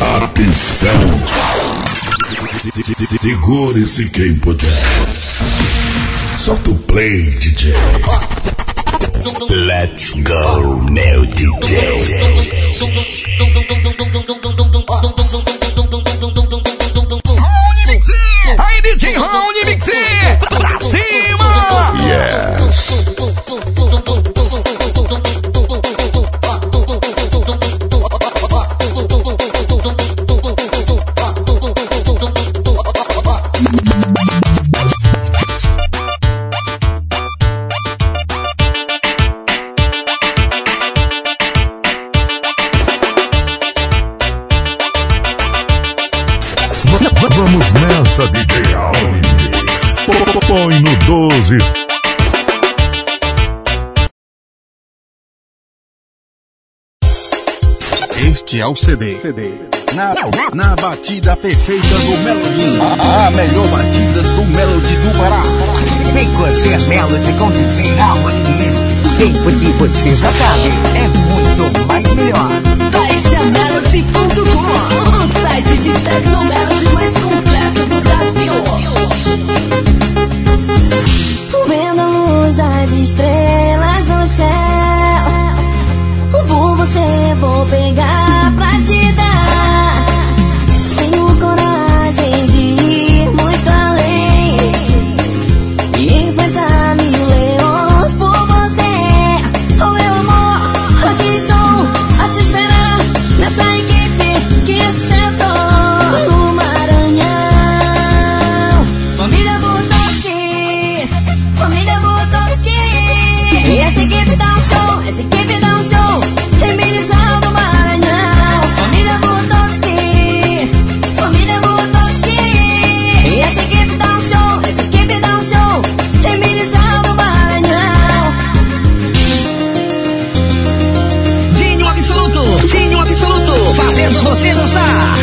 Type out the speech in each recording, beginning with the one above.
Atenção! Segure-se quem puder. Solta o play, DJ. Let's go, meu DJ. Aí, DJ Raoni Mixer, pra cima! Yes! Vamos nessa, DJ Raoni Mix. Põe no 12. Este é o CD. Na batida perfeita do Melody. A melhor batida do Melody do Pará. Vem curtir Melody com DJ Raoni Mix. Vem porque você já sabe, é muito mais melhor. Baixa Melody.com, o site de Tecnomelody mais completo do Brasil. Vendo a luz das estrelas no céu, por você vou pegar pra te dar. Tenho coragem de ir muito além e enfrentar mil leões por você. Oh meu amor, aqui estou a te esperar nessa equipe que acessou no Maranhão. Família Butovski, família Butovski. E essa equipe dá um show, essa equipe dá um show. Feminizal do Maranhão. Família Butovski, família Butovski. E essa equipe dá um show, essa equipe dá um show. Feminizal do Maranhão. Dinho absoluto, fazendo você dançar.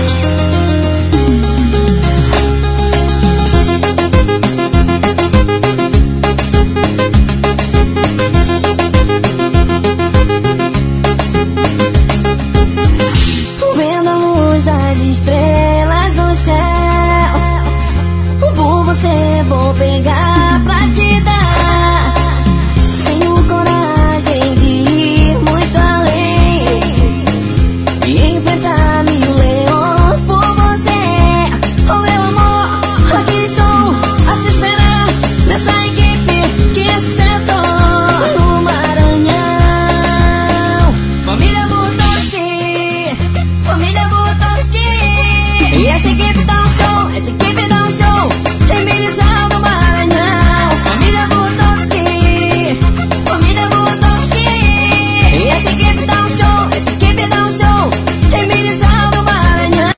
Vendo a luz das estrelas no céu, por você vou pegar pra te dar. Tenho coragem de ir muito além e enfrentar mil leões por você. Oh meu amor, aqui estou a te esperar nessa equipe que acessou no Maranhão. Família Butovski, família Butovski. E essa equipe dá um show, essa equipe dá um show. Feminizal do Maranhão. Família Butovski, família Butovski. E essa equipe dá um show, essa equipe dá um show. Feminizal do Maranhão.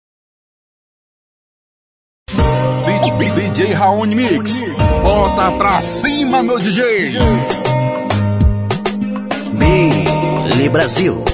DJ Raoni Mix. Bota pra cima, meu DJ. Billy Brasil.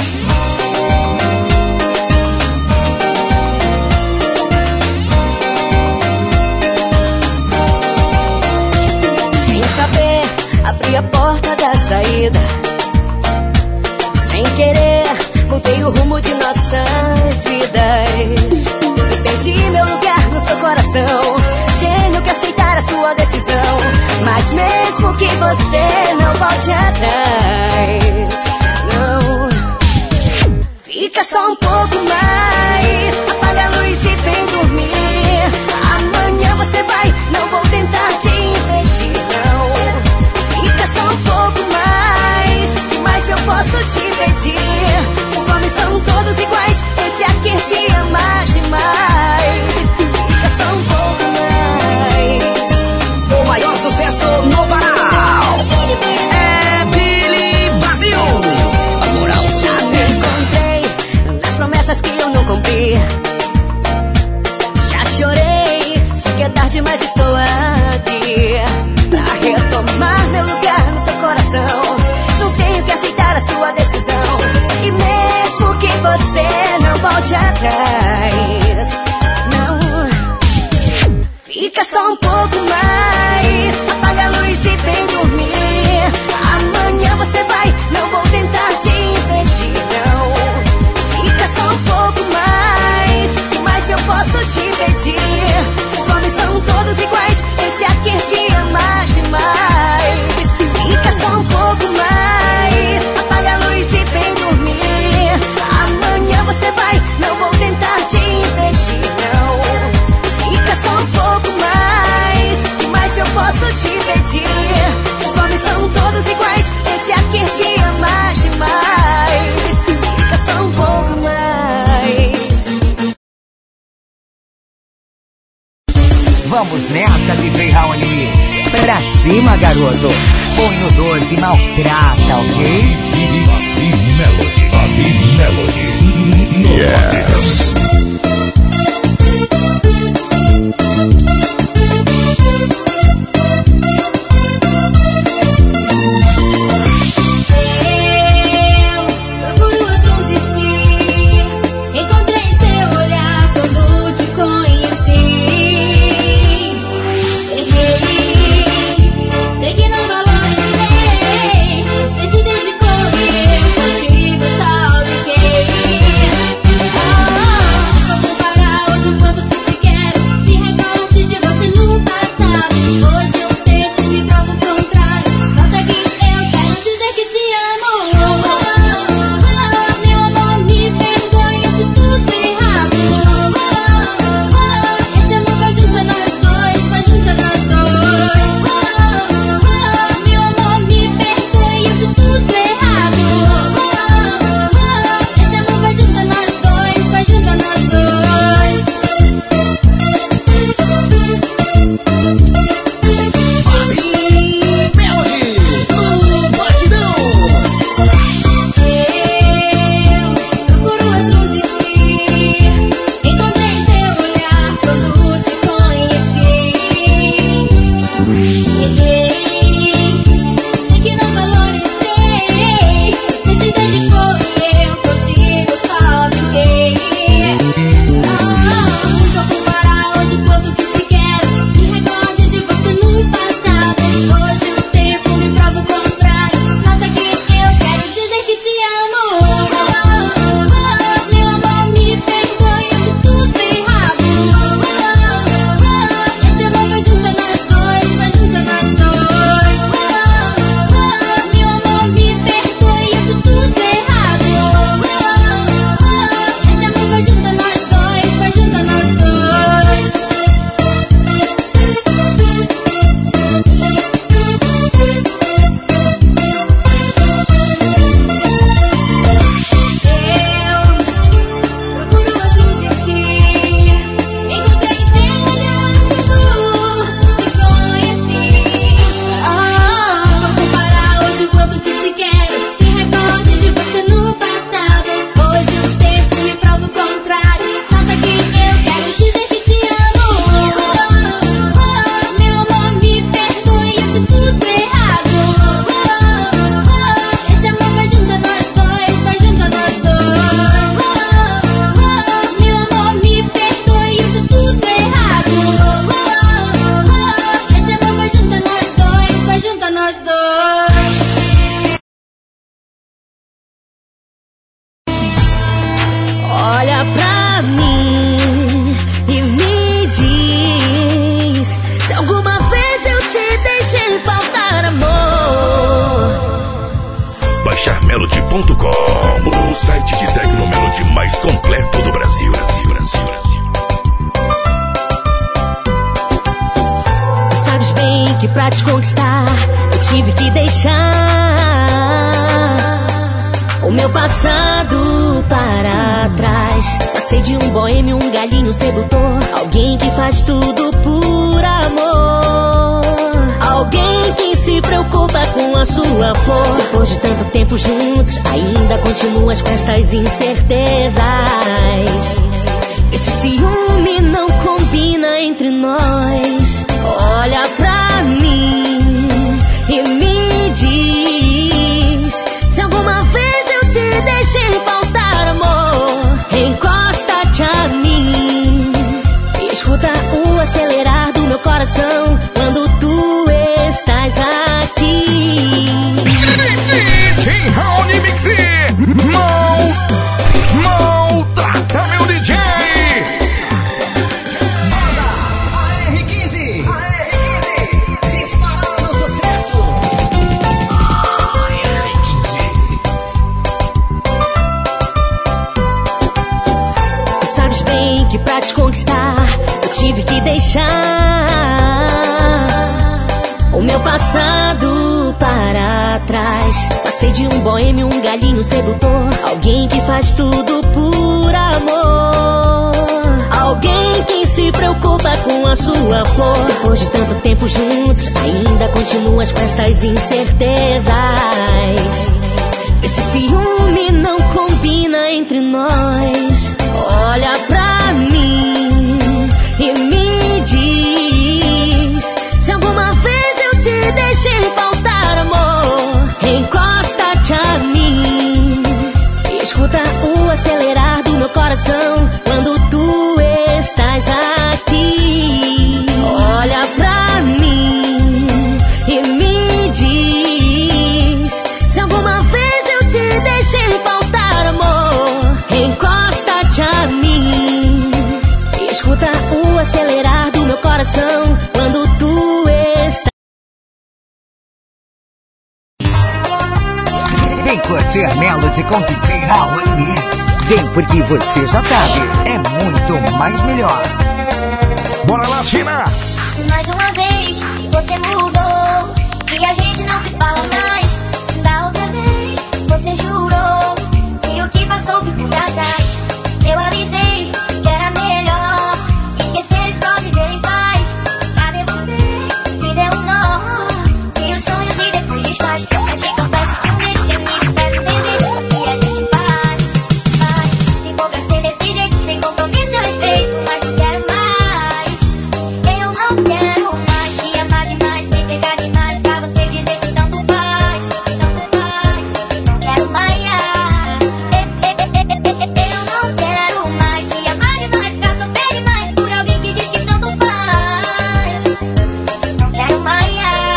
Sem saber, abri a porta da saída. Sem querer, mudei o rumo de nossas vidas. E perdi meu lugar no seu coração. Tenho que aceitar a sua decisão, mas mesmo que você não volte atrás, não. Fica só um pouco mais, apaga a luz e vem dormir. Amanhã você vai, não vou tentar te impedir, não. Fica só um pouco mais, mas eu posso te pedir. Os homens são todos iguais, esse aqui te ama demais. Fica só um pouco mais. O maior sucesso no Pará é Billy Brasil. A moral. Já me encontrei nas promessas que eu não cumpri. Já chorei, sei que é tarde, mas estou aqui pra retomar meu lugar no seu coração. Não tenho que aceitar a sua decisão, e mesmo que você não volte atrás, não. Fica só um pouco mais, apaga a luz e vem dormir. Amanhã você vai, não vou tentar te impedir, não. Fica só um pouco mais. pedir. Os homens são todos iguais, esse aqui te ama demais. Fica só um pouco mais, apaga a luz e vem dormir. Amanhã você vai, não vou tentar te impedir, não. Fica só um pouco mais, que mais eu posso te pedir? Os homens são todos iguais, esse aqui te ama demais. Fica só um pouco mais. Vamos nessa, DJ Raoni Mix. Pra cima, garoto. Põe no 12 e maltrata, ok? Melody. Yes. Melody.com, o site de Tecnomelody mais completo do Brasil. Sabes bem que pra te conquistar eu tive que deixar o meu passado para trás. Passei de um boêmio, um galinho sedutor, alguém que faz tudo por amor, alguém que se preocupa com a sua flor. Depois de tanto tempo juntos, ainda continuas com estas incertezas. Esse ciúme não combina entre nós. Olha pra mim e me diz se alguma vez eu te deixei faltar amor. Encosta-te a mim e escuta o acelerar do meu coração quando tu estás aqui. DJ Raoni Mix, maltrata meu DJ. bem que pra te conquistar eu tive que deixar o meu passado para trás. Passei de um boêmio, um galinho sedutor, alguém que faz tudo por amor, alguém que se preocupa com a sua flor. Depois de tanto tempo juntos, ainda continuas com estas incertezas. Esse ciúme não combina entre nós. Olha pra mim e me diz se alguma vez eu te deixei faltar amor. Encosta-te a mim e escuta o acelerar do meu coração quando tu estás aqui. Olha pra mim e me diz se alguma vez eu te deixei faltar amor. Encosta-te a mim e escuta o acelerar do meu coração quando tu estás. Vem curtir Melody com DJ Raul Mix. Vem porque você já sabe, é muito mais melhor. Bora lá, China! Mais uma vez, você mudou e a gente não se fala mais. Da outra vez, você jurou que o que passou ficou pra trás. Eu avisei que era melhor esquecer e só viver em paz. Cadê você que deu um nó e os sonhos e depois desfaz? Mas te confesso que um beijo de amigo peço entender o que a gente faz. Se for pra ser desse jeito, sem compromisso eu respeito, mas não quero mais. Eu não quero mais te amar demais, me pegar demais pra você dizer que tanto faz, tanto faz. Não quero mais. Eu não quero mais te amar demais pra sofrer demais por alguém que diz que tanto faz. Não quero mais.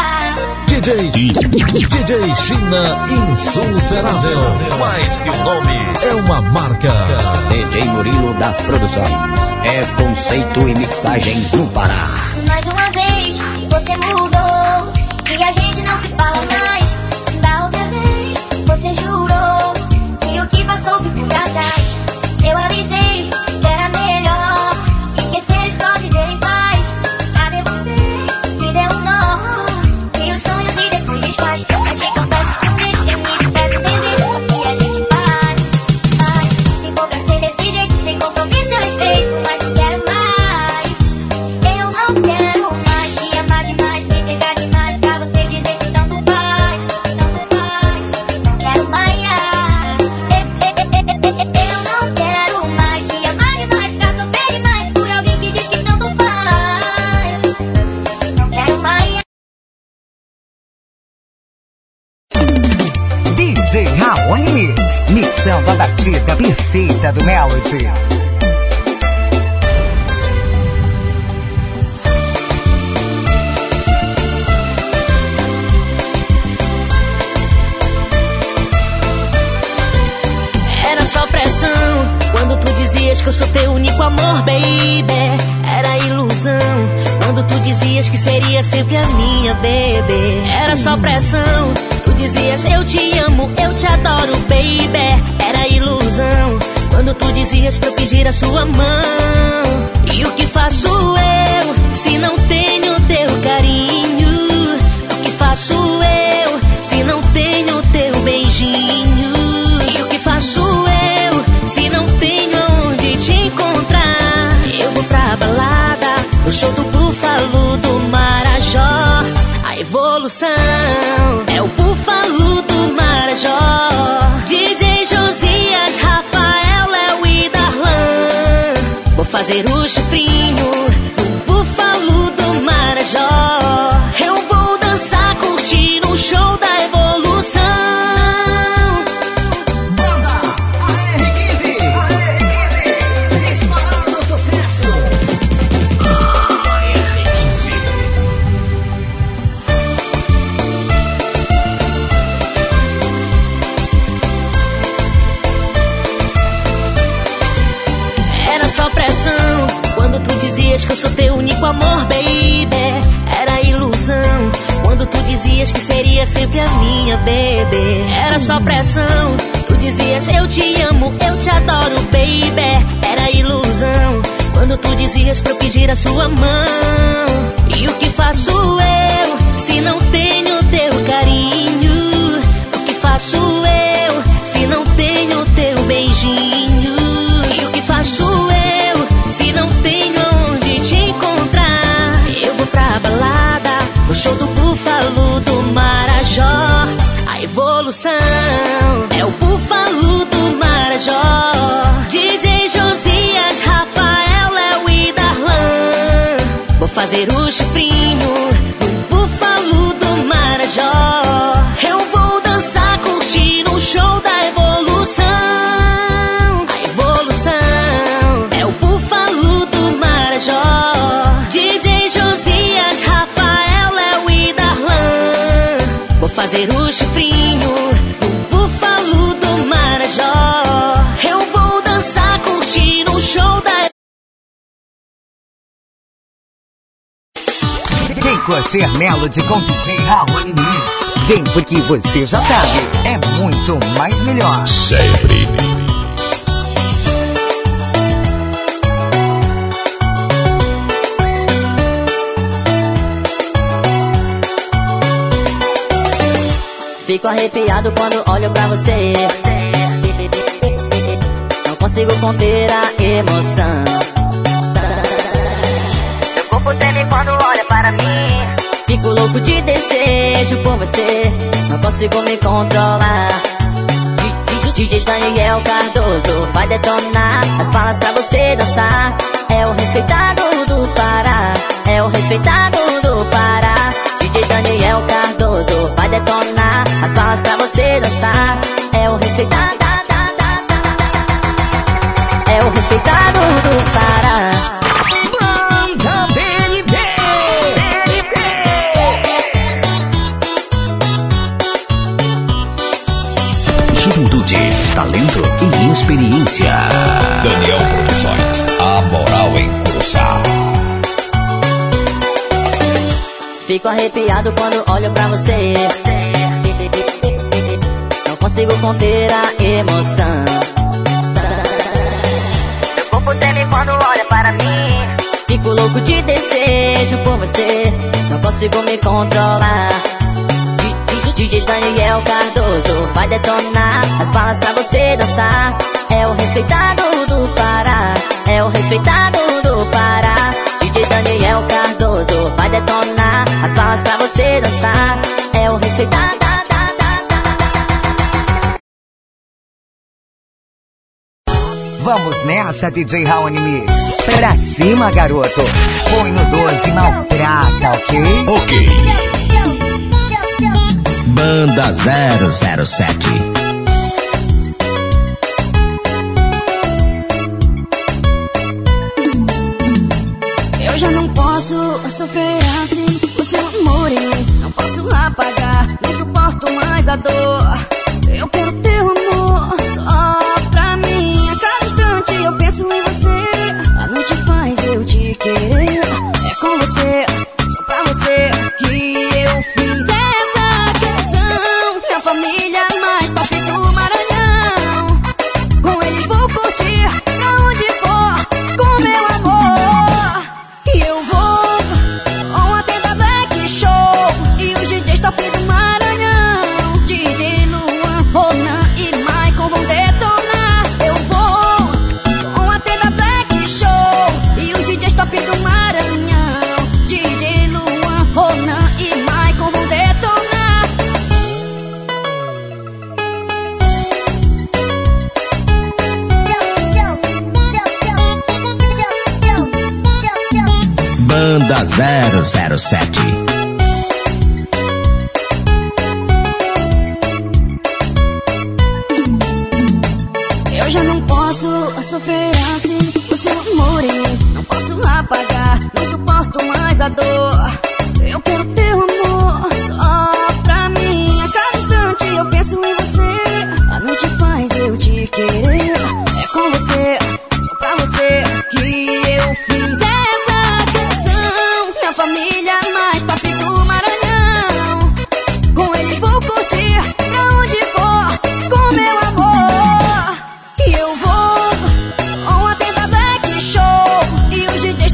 DJ China insuperável. Mais que o nome, é uma marca. DJ Murilo das Produções. É conceito e mixagens no Pará. Mais uma vez, você mudou e a gente não se fala mais. Da outra vez, você jurou que o que passou ficou pra trás. Eu avisei que era melhor esquecer e só viver em paz. Cadê você que deu um nó e os sonhos e depois desfaz? Mas te confesso que um beijo de amigo peço entender o que a gente faz. Se for pra ser desse jeito, sem compromisso eu respeito, mas não quero mais. Eu não quero mais te amar demais, me pegar demais pra você dizer que tanto faz, tanto faz. Não quero mais. Eu não quero mais te amar demais pra sofrer demais por alguém que diz que tanto faz. Não quero mais. DJ Raul Mix, mixando a batida perfeita do Melody. Era só pressão quando tu dizias que eu sou teu único amor, baby. Era ilusão quando tu dizias que seria sempre a minha, baby. Era só pressão, tu dizias eu te amo, eu te adoro, baby. Era ilusão quando tu dizias pra eu pedir a sua mão. E o que faço eu se não tenho teu carinho? O que faço eu se não tenho teu beijinho? E o que faço eu se não tenho onde te encontrar? Eu vou pra balada, no show do Búfalo do Marajó. A evolução é o Búfalo do Marajó. DJ Josias, Rafael, Léo e Darlan. Vou fazer o chifrinho do Búfalo do Marajó. Eu vou dançar, curtir no show da evolução. Era só pressão quando tu dizias que eu sou teu único amor, baby. Era ilusão quando tu dizias que seria sempre a minha, baby. Era só pressão, tu dizias eu te amo, eu te adoro, baby. Era ilusão Josias pra eu pedir a sua mão. E o que faço eu se não tenho teu carinho? O que faço eu se não tenho teu beijinho? E o que faço eu se não tenho onde te encontrar? Eu vou pra balada, o show do Búfalo do Marajó. A evolução é o Búfalo do Marajó. DJ Josias, Rafael, Léo e Darlan. Vou fazer o chifrinho do Búfalo do Marajó. Eu vou dançar curtindo o show da evolução. A evolução é o Búfalo do Marajó. DJ Josias, Rafael, Léo e Darlan. Vou fazer o chifrinho do Búfalo do Marajó. Eu vou dançar curtindo o show da... Vem curtir Melody com DJ Raoni Mix. Vem porque você já sabe, é muito mais melhor. Sempre. Fico arrepiado quando olho pra você. Não consigo conter a emoção. Meu corpo treme quando olha para mim. Fico louco de desejo por você. Não consigo me controlar. DJ Daniel Cardoso vai detonar as balas pra você dançar. É o respeitado do Pará. É o respeitado do Pará. DJ Daniel Cardoso vai detonar as balas pra você dançar. É o respeitado. É o respeitado do Pará. Banda BNB. Juventude, talento e experiência. Daniel Produções, a moral em Curuçá. Fico arrepiado quando olho pra você. Não consigo conter a emoção. Meu corpo treme quando olha para mim. Fico louco de desejo por você. Não consigo me controlar. DJ Daniel Cardoso vai detonar as balas pra você dançar. É o respeitado do Pará. É o respeitado do Pará. DJ Daniel Cardoso vai detonar as balas pra você dançar. É o respeitado. Vamos nessa, DJ Raoni Mix. Pra cima, garoto. Põe no 12, maltrata, ok? Ok. Banda 007. Eu já não posso sofrer assim o seu amor em mim. Não posso apagar, não suporto mais a dor. Eu quero teu amor só pra mim. A cada instante eu penso em você. A noite faz eu te querer. É com você, só pra você que eu fiz essa canção. Minha família mais top do Maranhão. Com eles vou curtir pra onde for com meu amor. E eu vou com a tenda Black Show e os DJs top do Maranhão. DJ Luan, Ronan e Maicon vão detonar. Eu vou com a tenda Black Show e os DJs top do Maranhão. DJ Luan, Ronan e Maicon vão detonar. Banda 007. Eu já não posso sofrer assim o seu amor em mim. Não posso apagar, não suporto mais a dor. Eu quero teu amor só pra mim. A cada instante eu penso em você. A noite faz eu te querer. É com você, só pra você que eu fiz essa canção. Minha família mais top do Maranhão. Com eles vou curtir pra onde for com meu amor. E eu vou com a tenda Black Show e os DJs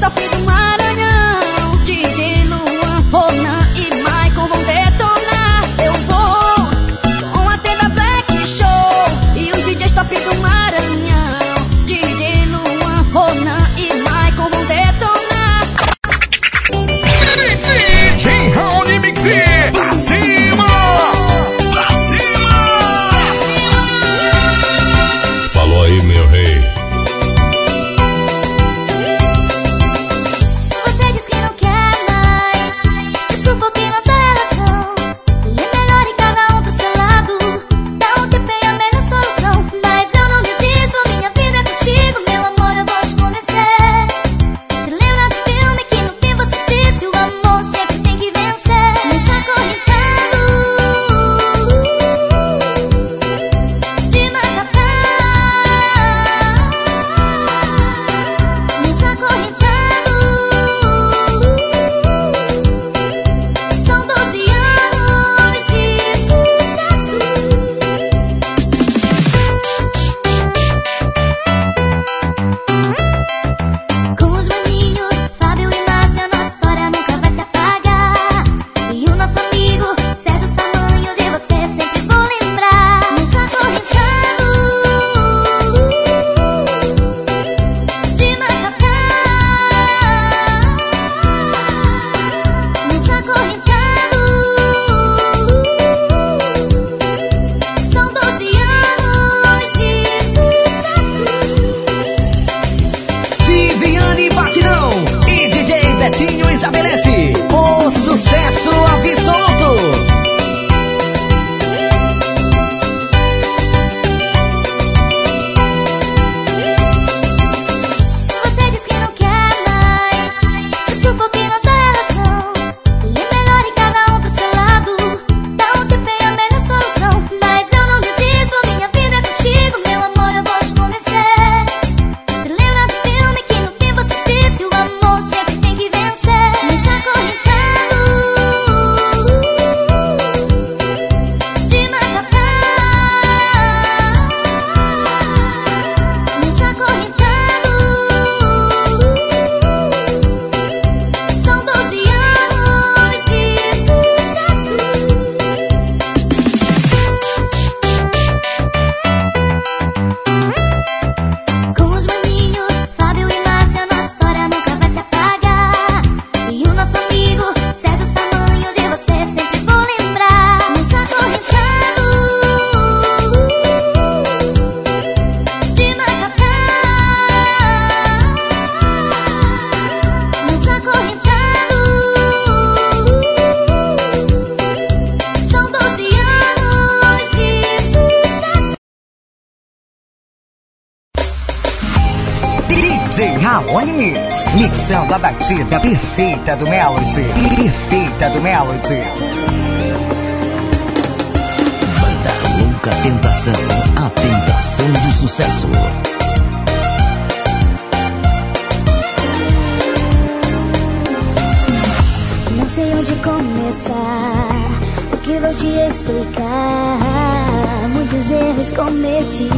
DJ Raoni Mix, mixando a batida perfeita do Melody. Perfeita do Melody. Banda Louca Tentação, a tentação do sucesso. Não sei onde começar, o que vou te explicar. Muitos erros cometi.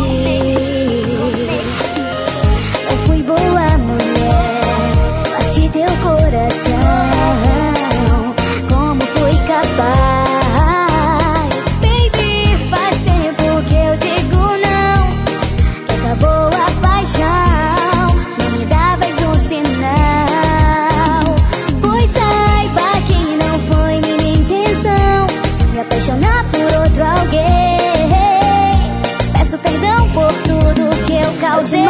Eu fui boa mulher, bati teu coração. Como fui capaz? Baby, faz tempo que eu digo não, que acabou a paixão. Não me dá mais um sinal, pois saiba que não foi minha intenção me apaixonar por outro alguém. Peço perdão por tudo que eu causei.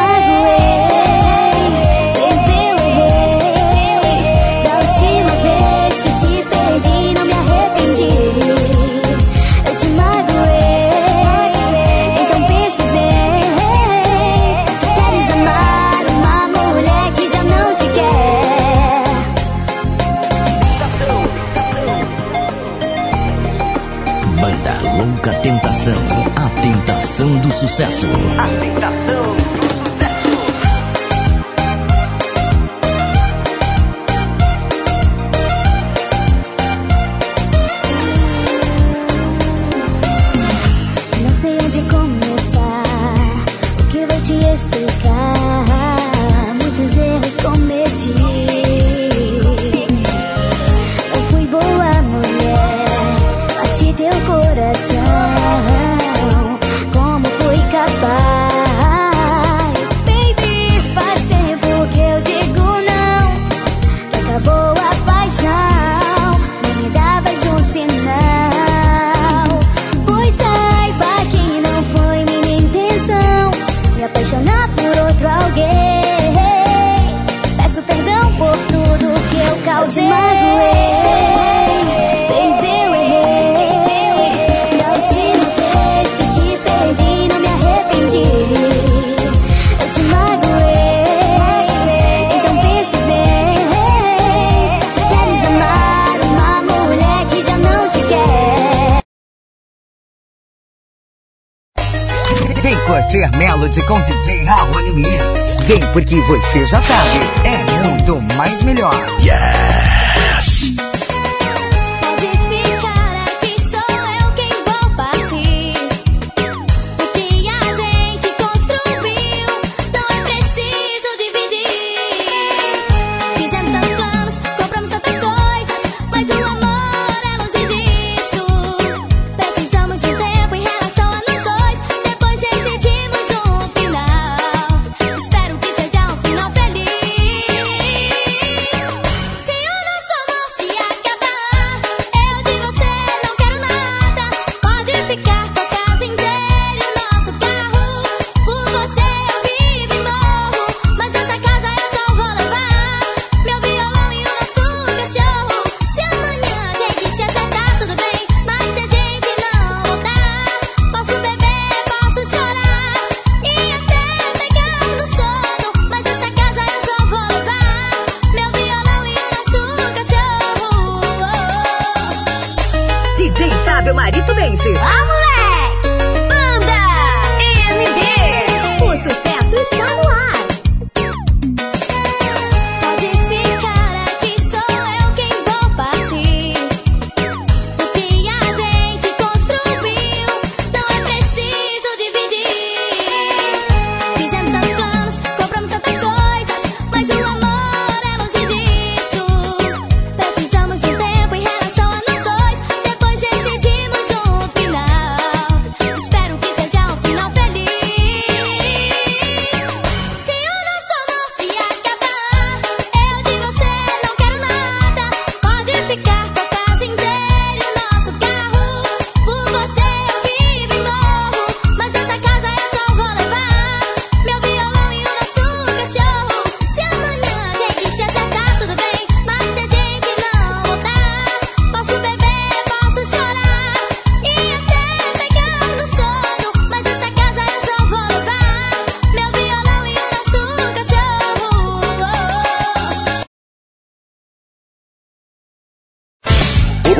Louca Tentação, a tentação do sucesso. A tentação do sucesso. Não sei onde começar, o que vou te explicar. Muitos erros cometi. Eu fui boa mulher, bati teu coração. Como fui capaz? Baby, faz tempo que eu digo não, que acabou a paixão. Não me dá mais um sinal, pois saiba que não foi minha intenção me apaixonar por outro alguém. Peço perdão por tudo que eu causei. Vem curtir Melody com DJ Raoni Mix. Vem porque você já sabe, é muito mais melhor. Yes! Pode ficar aqui, sou eu quem vou partir. O que a gente construiu não é preciso dividir. Fizemos tantos planos, compramos tantas coisas, mas o amor é longe disso. Precisamos de um tempo em relação a nós dois, depois decidimos um final. Espero que seja um final feliz. Se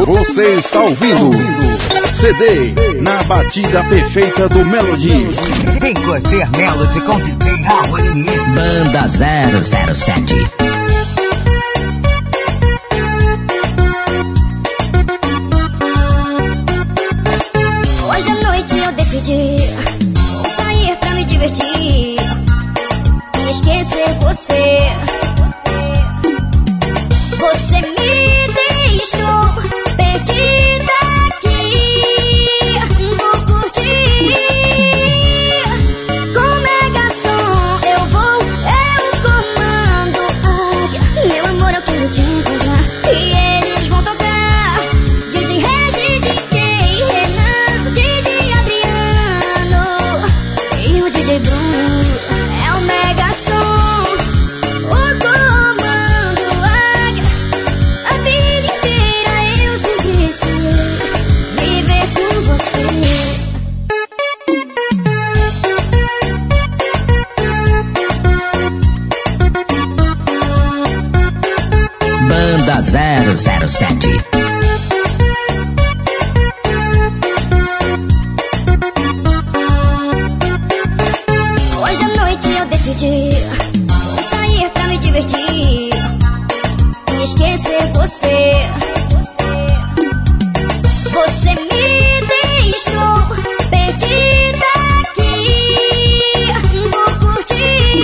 Você está ouvindo CD na batida perfeita do Melody. Vem curtir Melody com DJ Raoni Mix. Banda 007. Hoje à noite eu decidi sair pra me divertir e esquecer você. Você me deixou perdida aqui. Vou curtir com mega som. Eu vou, eu comando. Meu amor, eu quero te encontrar e eles vão tocar. DJ Regi, DJ Renan, DJ Adriano e o DJ Bruno. É o mega som, o comando. A vida inteira eu sempre sonhei viver com você. Banda 007. Hoje à noite eu decidi sair pra me divertir e esquecer você. Você me deixou perdida aqui. Vou curtir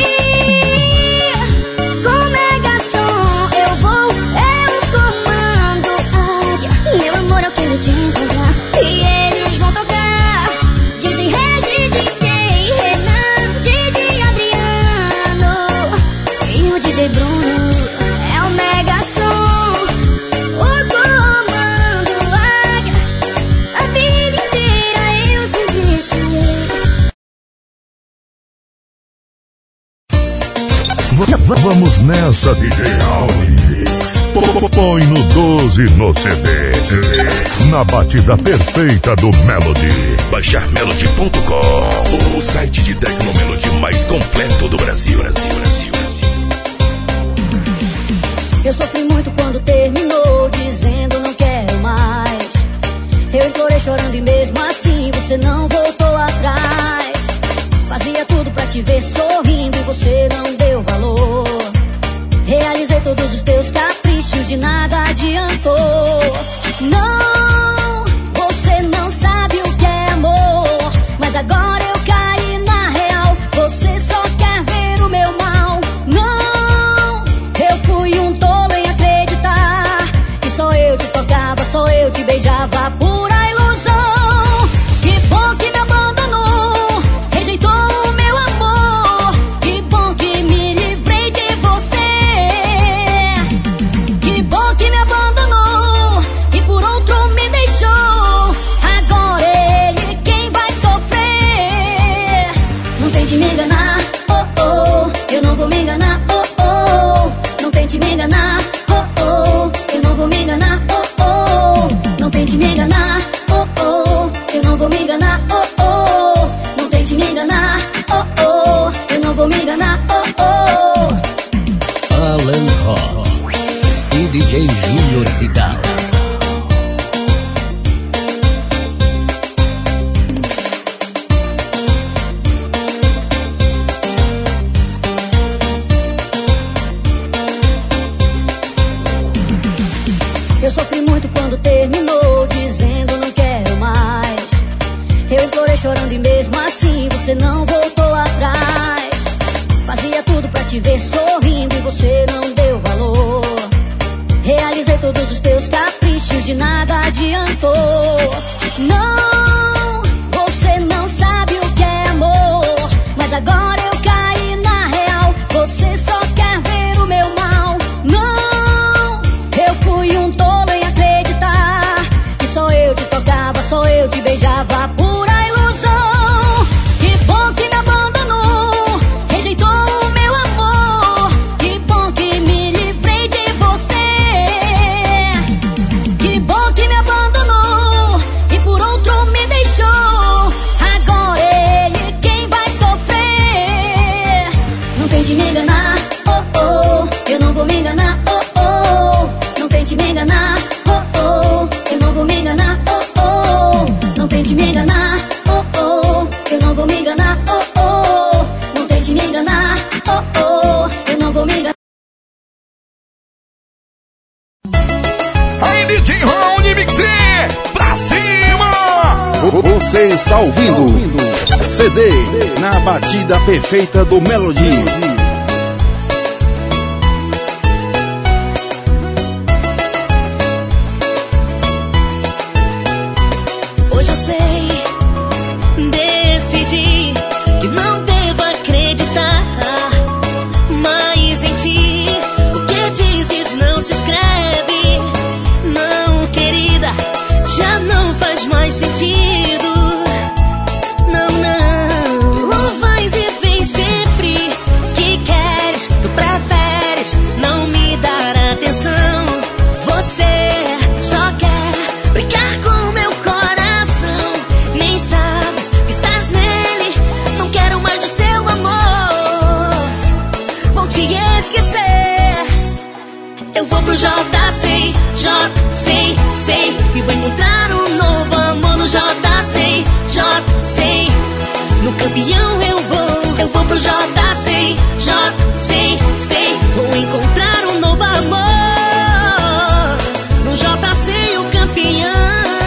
com mega som. Eu vou, eu comando. Meu amor, eu quero te encontrar e eles vão tocar. DJ Regi, DJ Renan, DJ Adriano e o DJ Bruno. É o mega som, o comando. A vida inteira eu sempre sonhei. Vamos nessa, DJ Almix. Põe no 12 no CD. Na batida perfeita do Melody. Baixarmelody.com, o site de Tecnomelody mais completo do Brasil. Eu sofri muito quando terminou, dizendo não quero mais. Eu implorei chorando e mesmo assim você não voltou atrás. Fazia tudo pra te ver sorrindo e você não deu valor. Realizei todos os teus caprichos, de nada adiantou. Não, você não sabe o que é amor, mas agora eu caí na real. Você só quer ver o meu mal. Não, eu fui um tolo em acreditar que só eu te tocava, só eu te beijava, pura ilusão. Que bom que me abandonou, rejeitou o meu amor. Que bom que me livrei de você. Que bom que me abandonou e por outro me deixou. Agora ele quem vai sofrer. Não tente me enganar, oh oh, eu não vou me enganar, oh oh. Não tente me enganar, oh oh, eu não vou me enganar, oh oh. Não tente me enganar, oh oh, eu não vou me enganar, oh oh. Não tente me enganar, oh oh, eu não vou me enganar, oh oh. Alan Rock e DJ Júnior Vidal. Eu sofri muito quando terminou, dizendo não quero mais. Eu implorei chorando e mesmo assim você não voltou atrás. Fazia tudo pra te ver sorrindo e você não deu valor. Realizei todos os teus caprichos, de nada adiantou. Não, você não sabe o que é amor, mas agora eu caí na real. Você só quer ver o meu mal. Não, eu fui um tolo em acreditar que só eu te tocava, só eu te beijava, pura ilusão. Que bom que me abandonou, rejeitou o meu amor. Que bom que me livrei de você. Que bom que me abandonou e por outro me deixou. Agora ele quem vai sofrer. Você está ouvindo CD na batida perfeita do Melody. Hoje eu sei, decidi que não devo acreditar mais em ti. O que dizes não se escreve. Não, querida, já não faz mais sentido. Não, não. Ou vais e vem sempre que queres. Tu preferes não me dar atenção. Você só quer brincar com meu coração. Nem sabes que estás nele. Não quero mais o seu amor. Vou te esquecer. Eu vou pro JC, e vou encontrar um novo amor no JC. No campeão eu vou pro JC. Vou encontrar um novo amor no JC, o campeão.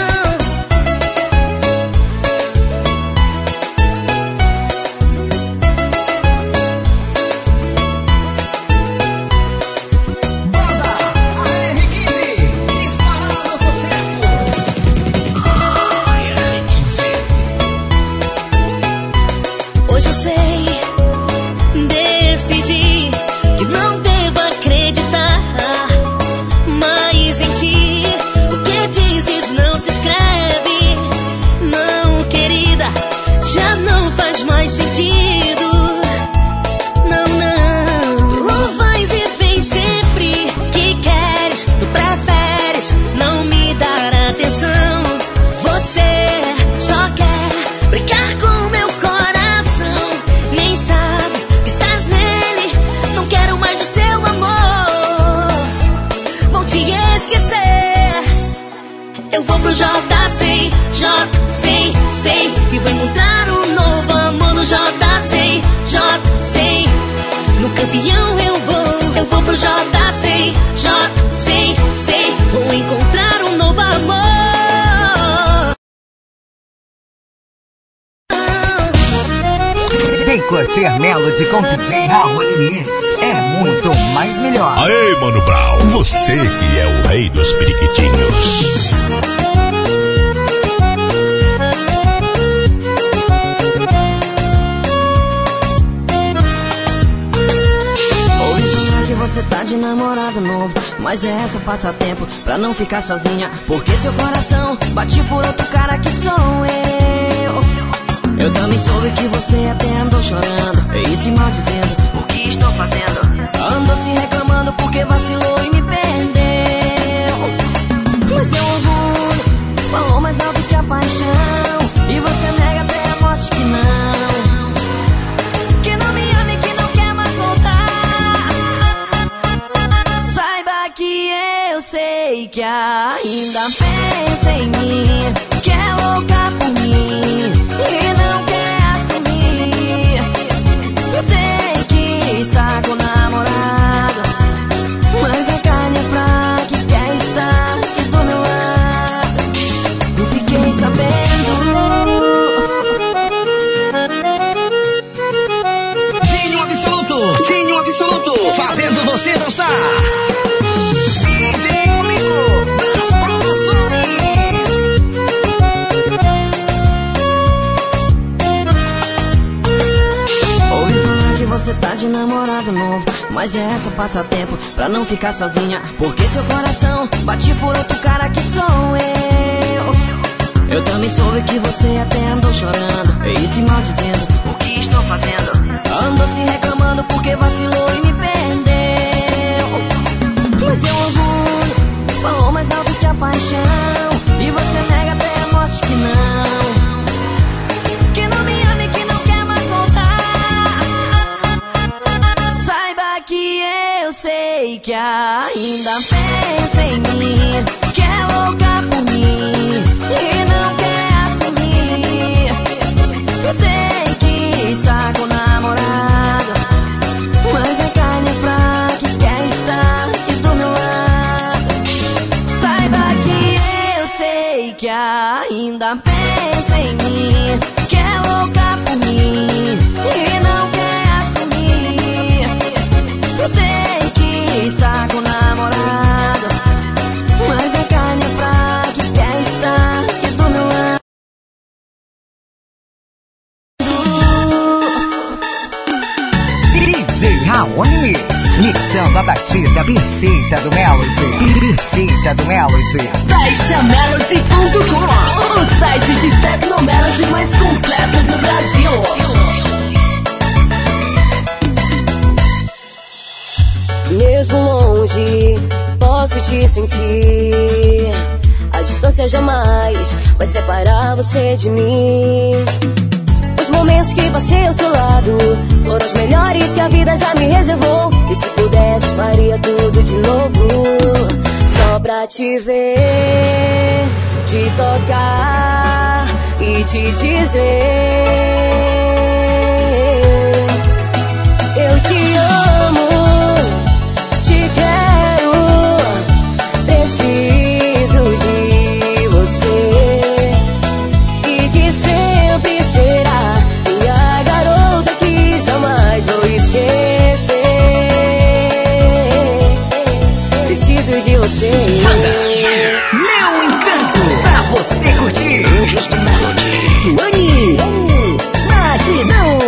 Hoje eu sei, decidi que não devo acreditar mais em ti. O que dizes não se escreve. Não, querida, já não faz mais sentido. Não, não. Ou vais e vem sempre que queres. Tu preferes não me dar atenção. Você só quer brincar com meu coração. Nem sabes que estás nele. Não quero mais o seu amor. Vou te esquecer. Eu vou pro JC, e vou encontrar um novo amor no JC. No campeão eu vou pro JC. Vou encontrar um novo amor. Vem curtir Melody com DJ Raoni Mix. É muito mais melhor. Aê, Mano Brown, você que é o rei dos periquitinhos. Que você tá de namorado novo, mas é só passatempo pra não ficar sozinha. Porque seu coração bate por outro cara que sou eu. Eu também soube que você até andou chorando e se maldizendo o que estou fazendo. Andou se reclamando porque vacilou e me perdeu. Mas seu orgulho falou mais alto que a paixão, e você nega até a morte que não. Que não me ama e que não quer mais voltar. Saiba que eu sei que ainda pensa em mim, que é louca por mim e não quer assumir. Eu sei que está com namorado, mas a carne é fraca e quer estar aqui do meu lado. Eu fiquei sabendo. Zinho absoluto, fazendo você dançar. DJ Único das Produções. Ouvi falar que você tá de namorado novo, mas é só passatempo pra não ficar sozinha. Porque seu coração bate por outro cara que sou eu. Eu também soube que você até andou chorando e se maldizendo o que estou fazendo. Andou se reclamando porque vacilou e me perdeu. Mas seu orgulho falou mais alto que a paixão, e você nega até a morte que não. Que não me ama e que não quer mais voltar. Saiba que eu sei que ainda pensa em mim, que é louca por mim e não quer assumir. Eu sei que está com namorado, mas a carne é fraca e quer estar aqui do meu lado. Saiba que eu sei que ainda pensa em que é louca por mim e não quer assumir. Eu sei que está com namorado, mas a carne é fraca e quer estar aqui do meu lado. DJ Raoni mixando a batida perfeita do Melody. Perfeita do Melody. BaixaMelody.com, o site de Tecnomelody mais completo do Brasil. Mesmo longe, posso te sentir. A distância jamais vai separar você de mim. Os momentos que passei ao seu lado foram os melhores que a vida já me reservou. E se pudesse, faria tudo de novo, só pra te ver, te tocar e te dizer: eu te amo, te quero, preciso de você, e que sempre será minha garota que jamais vou esquecer. Preciso de você. Meu encanto, pra você curtir. Anjos do Melody. Suane, Batidão.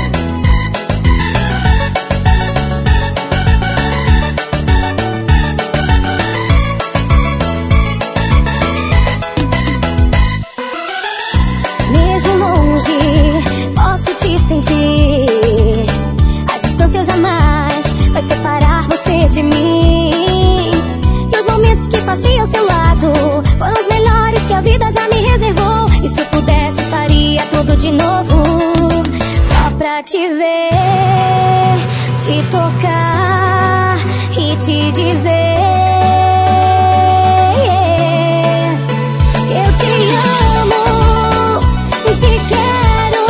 Mesmo longe, posso te sentir. A distância jamais vai separar você de mim. E os momentos que passei ao seu lado foram os melhores que a vida já me reservou. E se pudesse, faria tudo de novo, só pra te ver, te tocar e te dizer: eu te amo, te quero,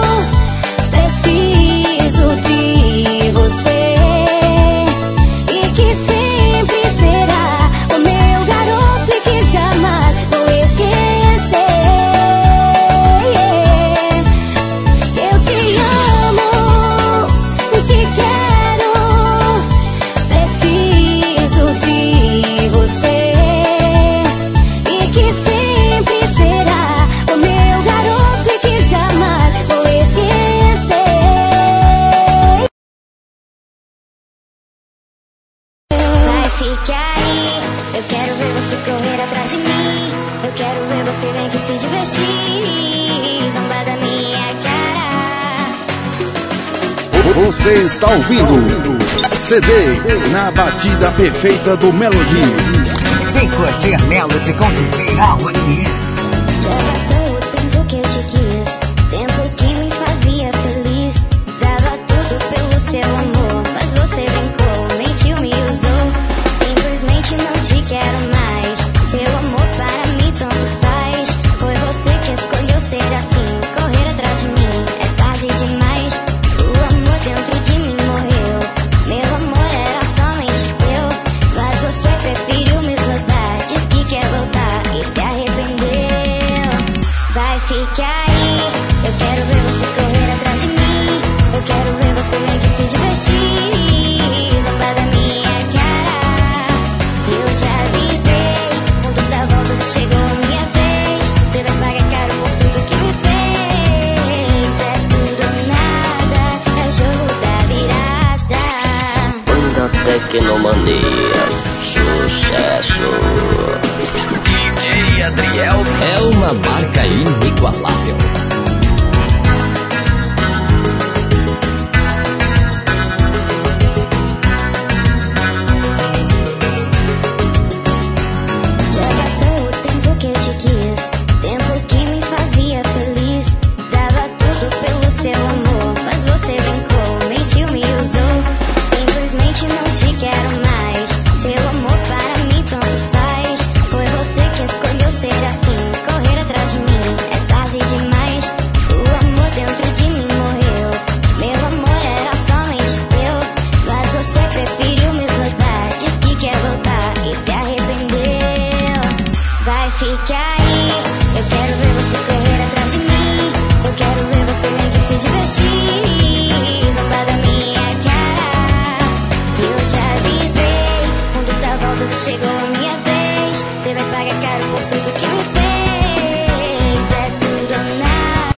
preciso de você, e que sempre será o meu garoto e que jamais vou esquecer. Eu te amo, te quero, preciso de você, e que sempre será o meu garoto e que jamais vou esquecer. Vai ficar aí, eu quero ver você correr atrás de mim. Eu quero ver você bem que se divertir, zombar da minha cara. Você está ouvindo CD na batida perfeita do Melody. Vem curtir Melody com DJ Raoni. Já passou o tempo que eu te quis, tempo que me fazia feliz. Dava tudo pelo seu amor, mas você brincou, mentiu, me usou. Simplesmente não te quero mais, seu amor para mim tanto faz. Foi você que escolheu ser assim, correr atrás de mim, é tarde demais. O amor dentro de mim morreu, meu amor era somente teu. Mas você preferiu me esnobar, diz que quer voltar e se arrependeu. Vai ficar aí, eu quero ver você correr atrás de mim. Eu quero ver você bem que se divertir, zombar da minha cara. Eu te avisei, com toda volta chegou a minha vez. Você vai pagar caro por tudo que me fez. É tudo ou nada, é o jogo da virada. Banda Tecnomania. Sucesso. DJ Adriel é uma marca inigualável. Já passou o tempo que eu te quis, tempo que me fazia feliz. Dava tudo pelo seu amor, mas você brincou, mentiu, me usou. Simplesmente não te quero mais, seu amor para mim tanto faz. Foi você que escolheu ser assim, correr atrás de mim, é tarde demais. Quando chegou a minha vez, você vai pagar caro por tudo que me fez. É tudo ou nada.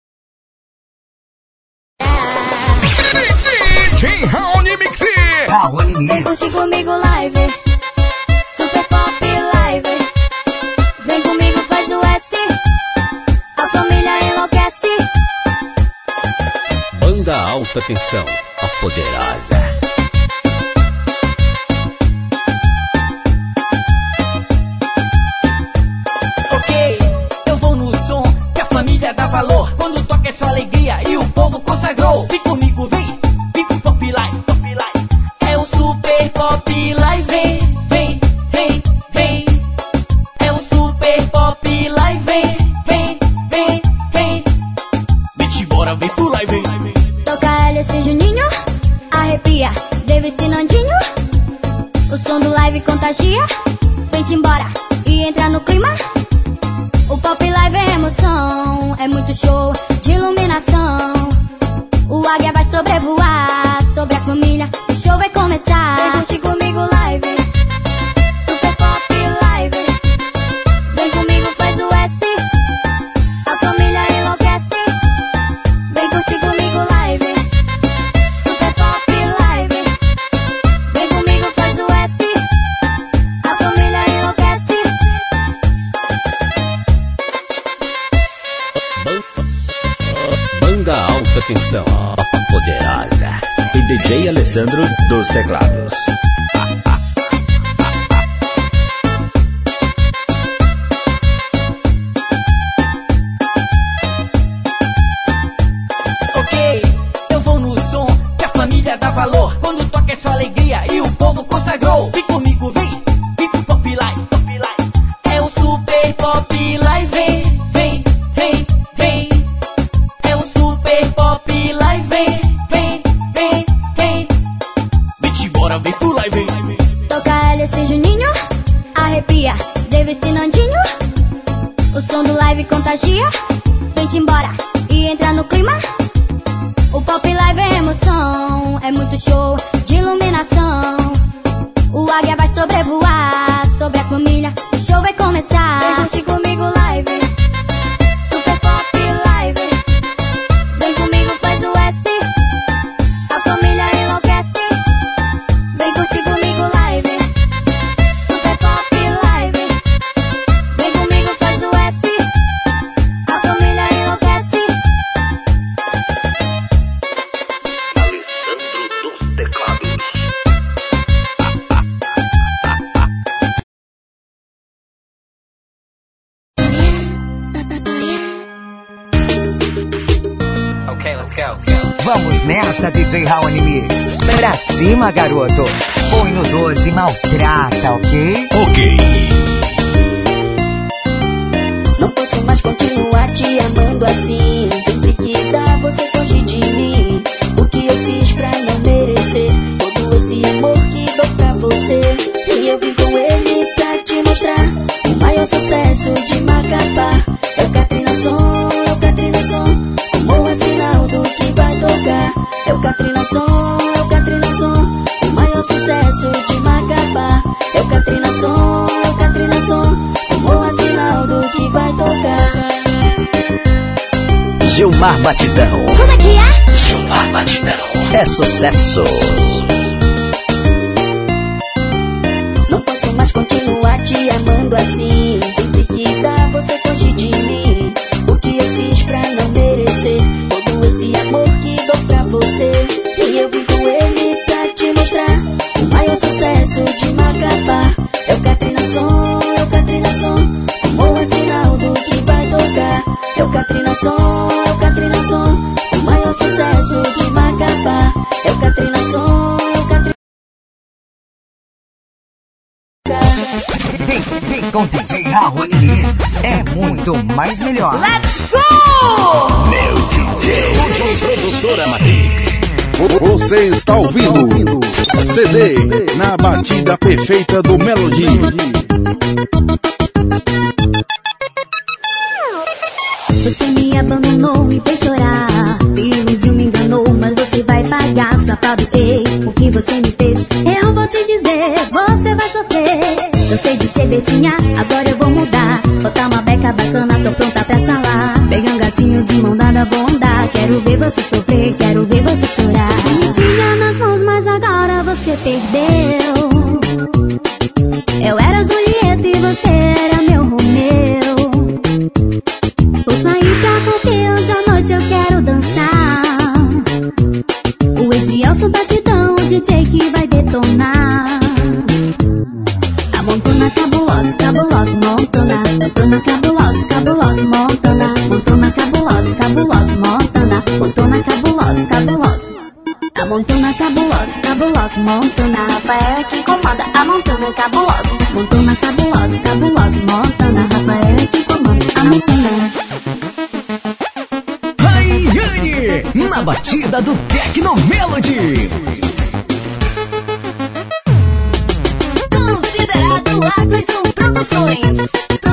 DJ Raoni Mix. Vem curtir comigo live, Super Pop Live. Vem comigo, faz o S, a família enlouquece. Banda Alta Tensão, a poderosa. Ok, eu vou no som que a família dá valor. Quando toca é só alegria e o povo consagrou. Vem comigo, vem pro Pop Live, Pop Live. É o Super Pop Live, vem. É o Super Pop Live, vem. Bitch, bora, vem pro live, vem. Toca LC Juninho, arrepia, David Sinandinho. O som do live contagia. Vem-te embora e entra no clima. O Pop Live é emoção, é muito show de iluminação. O águia vai sobrevoar sobre a família, o show vai começar. Vem curtir comigo live, Super Pop Live. Vem comigo, faz o S, a família enlouquece. Vem curtir comigo live, Super Pop Live. Vem comigo, faz o S, a família enlouquece. Banda Alta Tensão, a poderosa. E DJ Alessandro dos teclados. Ok, eu vou no som que a família dá valor. Quando toca é só alegria e o povo consagrou. Vem comigo, vem pro Pop Live, Pop Live. É o Super Pop Live, vem. É o Super Pop Live, vem. Bitch, bora, vem pro live, vem. Toca LC Juninho, arrepia, David Sinandinho. O som do live contagia. Vem-te embora e entra no clima. O Pop Live é emoção, é muito show de iluminação. O águia vai sobrevoar sobre a família, o show vai começar. Vem curtir comigo live, Super Pop Live. Vem comigo, faz o S, a família enlouquece. Vem curtir comigo live, Super Pop Live. Vem comigo, faz o S, a família enlouquece. Alessandro dos teclados. Ok, let's go. Vamos nessa, DJ Raoni Mix. Pra cima, garoto. Põe no 12 e maltrata, ok? Ok. Não posso mais continuar te amando assim. Sempre que dá, você foge de mim. O que eu fiz pra não merecer todo esse amor que dou pra você? E eu vim com ele pra te mostrar o maior sucesso de Macapá. É o Katrina Som, é o Katrina Som. Como é sinal do que vai tocar. É o Katrina Som, é o Katrina Som. O maior sucesso de Macapá. É o Katrina Som, é o Katrina Som. Como é sinal do que vai tocar. Gilmar Batidão. Como é que é? Gilmar Batidão. É sucesso. Não posso mais continuar te amando assim. Sempre que dá, você foge de mim. O que eu fiz pra não merecer todo esse amor que dou pra você? E eu vim com ele pra te mostrar o maior sucesso de Macapá. É o Katrina Som, é o Katrina Som. Como é sinal do que vai tocar. É o Katrina Som, é o Katrina Som. O maior sucesso de Macapá. É o Katrina Som, é o Katrina Vem com DJ Raoni Mix. É muito mais melhor. Let's go! Meu DJ. Produtora Matrix. Você está ouvindo CD na batida perfeita do Melody. Você me abandonou e fez chorar. Me iludiu, me enganou, mas você vai pagar, safado. Ei, o que você me fez? Eu vou te dizer, você vai sofrer. Cansei de ser bestinha, agora eu vou mudar. Botar uma beca bacana, tô pronta pra chalar. Pegando gatinhos de mão dada, vou andar. Quero ver você sofrer, quero ver você chorar. Me tinha nas mãos, mas agora você perdeu. Eu era Julieta e você era meu Romeu. Vou sair pra curtir, hoje à noite eu quero dançar. O Edielson Batidão, o DJ que vai detonar. A montona cabulosa, cabulosa, montona. Montona cabulosa, cabulosa, montona. Montona cabulosa, cabulosa, montona. Montona cabulosa, cabulosa. A montona cabulosa, cabulosa, montona. Rafael é quem comanda a montona cabulosa. Montona cabulosa, cabulosa, montona. Rafael é quem comanda a montona. Raiane, na batida do Tecno Melody. Considerado A21 Produções.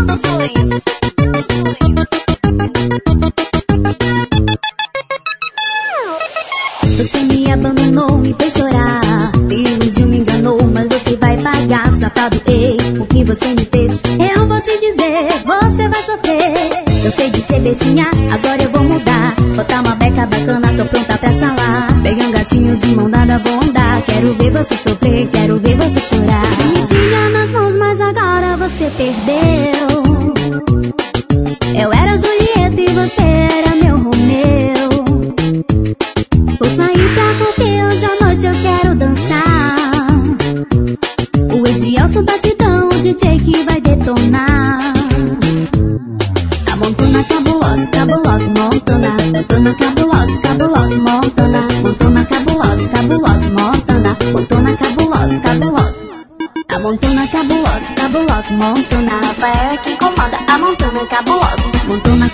Você me abandonou, me fez chorar. Me iludiu, me enganou, mas você vai pagar. Safado, ei, o que você me fez? Eu vou te dizer, você vai sofrer. Eu sei de ser bestinha, agora eu vou mudar. Botar uma beca bacana, tô pronta pra chalar. Pegando gatinhos de mão dada, vou andar. Quero ver você sofrer, quero ver você chorar. Me tinha nas mãos, mas agora você perdeu. Eu era Julieta e você era meu Romeu. Vou sair pra curtir, hoje à noite eu quero dançar. O Edielson Batidão, o DJ que vai detonar. A montona cabulosa, cabulosa, montona. Montona cabulosa, cabulosa, montona. Montona cabulosa, cabulosa, montona. Montona cabulosa, cabulosa. A montona cabulosa, cabulosa, montona. Rafael é quem comanda a montona cabulosa. Montona.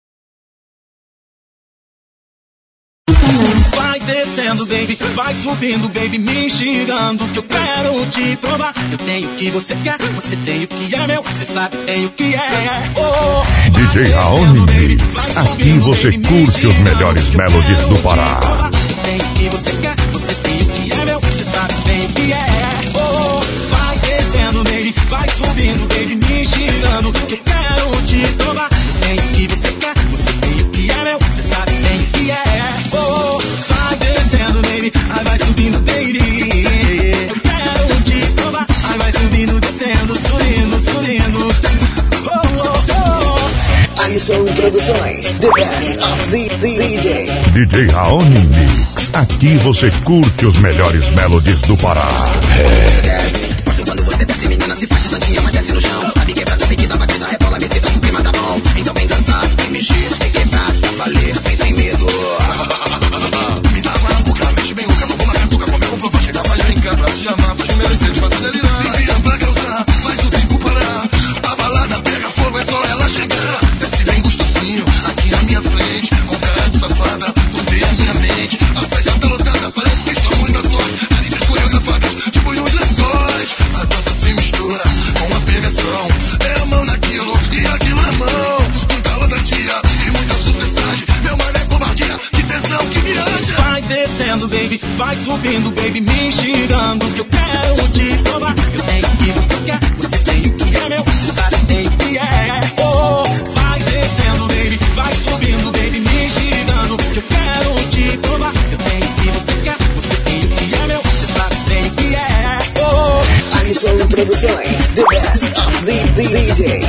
Vai descendo, baby, vai subindo, baby, me instigando, que eu quero te provar. Eu tenho o que você quer, você tem o que é meu, você sabe, tem o que é. Oh, DJ Raoni Mix, aqui você curte os melhores melodies do Pará. Eu tenho o que você quer, você tem o que é meu, você sabe, tem o que é. Oh, vai descendo, baby, vai subindo, baby, me instigando, que eu quero te provar. Eu tenho o que você quer, você tem o que é meu, você sabe, tem o que é. Oh, vai descendo, baby, aí vai subindo, baby. Eu quero te provar, aí vai subindo, descendo, subindo, subindo. Oh, oh, oh. Alisson Produções, the best of the DJ. DJ Raoni Mix, aqui você curte os melhores melodies do Pará. Quando você desce, menina, se faz de santinha, mas desce no chão. Sabe quebrar do pique da batida, rebola, me cita, o clima tá bom. Então vem dançar, vem mexer, vem quebrar, pra valer, vem sem medo. Me dá água na boca, mexe bem louca, vou na catuca, come com prova, chega, vai brincar, pra te amar, faz primeiro e sente, faz delirar. Se vier pra causar, faz o tempo parar. A balada pega fogo, é só ela chegar. Desce bem gostosinho, aqui na minha frente, com cara de safada, ponteia minha mente. A festa tá lotada, parece que estão muitas sorte. Carícias coreografadas, tipo nos lençóis. A dança se mistura com a pegação. É a mão naquilo e aquilo na mão. Muita ousadia e muita sucessagem. Meu mano é covardia, que tesão, que viagem. Vai descendo, baby, vai subindo, baby, me instigando, que eu quero te provar. Eu tenho o que você quer, você tem o que é meu, você sabe, tem o que é. Oh, vai descendo, baby, vai subindo, baby, me instigando, que eu quero te provar. Eu tenho o que você quer, você tem o que é meu, você sabe, tem o que é. Oh, Alisson Produções, the best of the DJ.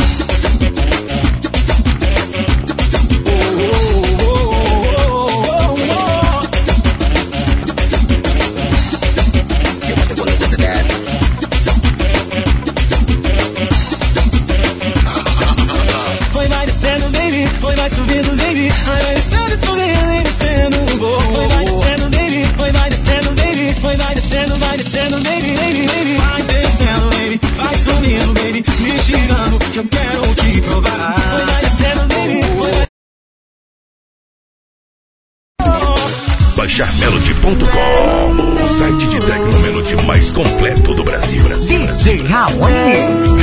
vai descendo, baby, vai subindo, baby, vai descendo, subindo e descendo, vai descendo, baby, vai descendo, baby, vai descendo, baby, baby, vai descendo, baby, vai subindo, baby, me tirando, que eu quero te provar, vai descendo, baby, BaixarMelody.com, o site de Tecno Melody mais completo do Brasil. DJ Raoni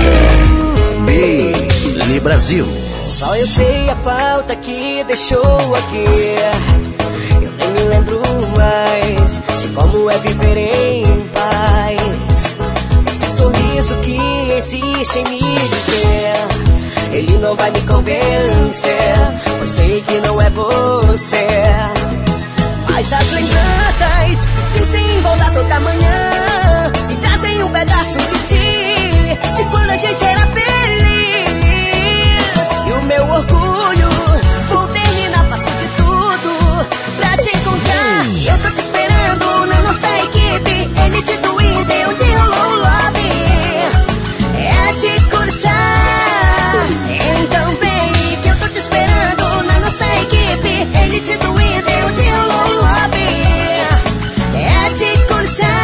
Billy Brasil. Só eu sei a falta que deixou aqui. Eu nem me lembro mais de como é viver em paz. Esse sorriso que insiste em me dizer, ele não vai me convencer, eu sei que não é você. Mas as lembranças insistem em voltar toda manhã e trazem um pedaço de ti, de quando a gente era feliz. E o meu orgulho por terminar faço de tudo pra te encontrar. E eu tô te esperando na nossa equipe, Elite do Inter, onde rolou o lobby. É te cursar, então vem que eu tô te esperando na nossa equipe, Elite do Inter, onde rolou o lobby. É te cursar.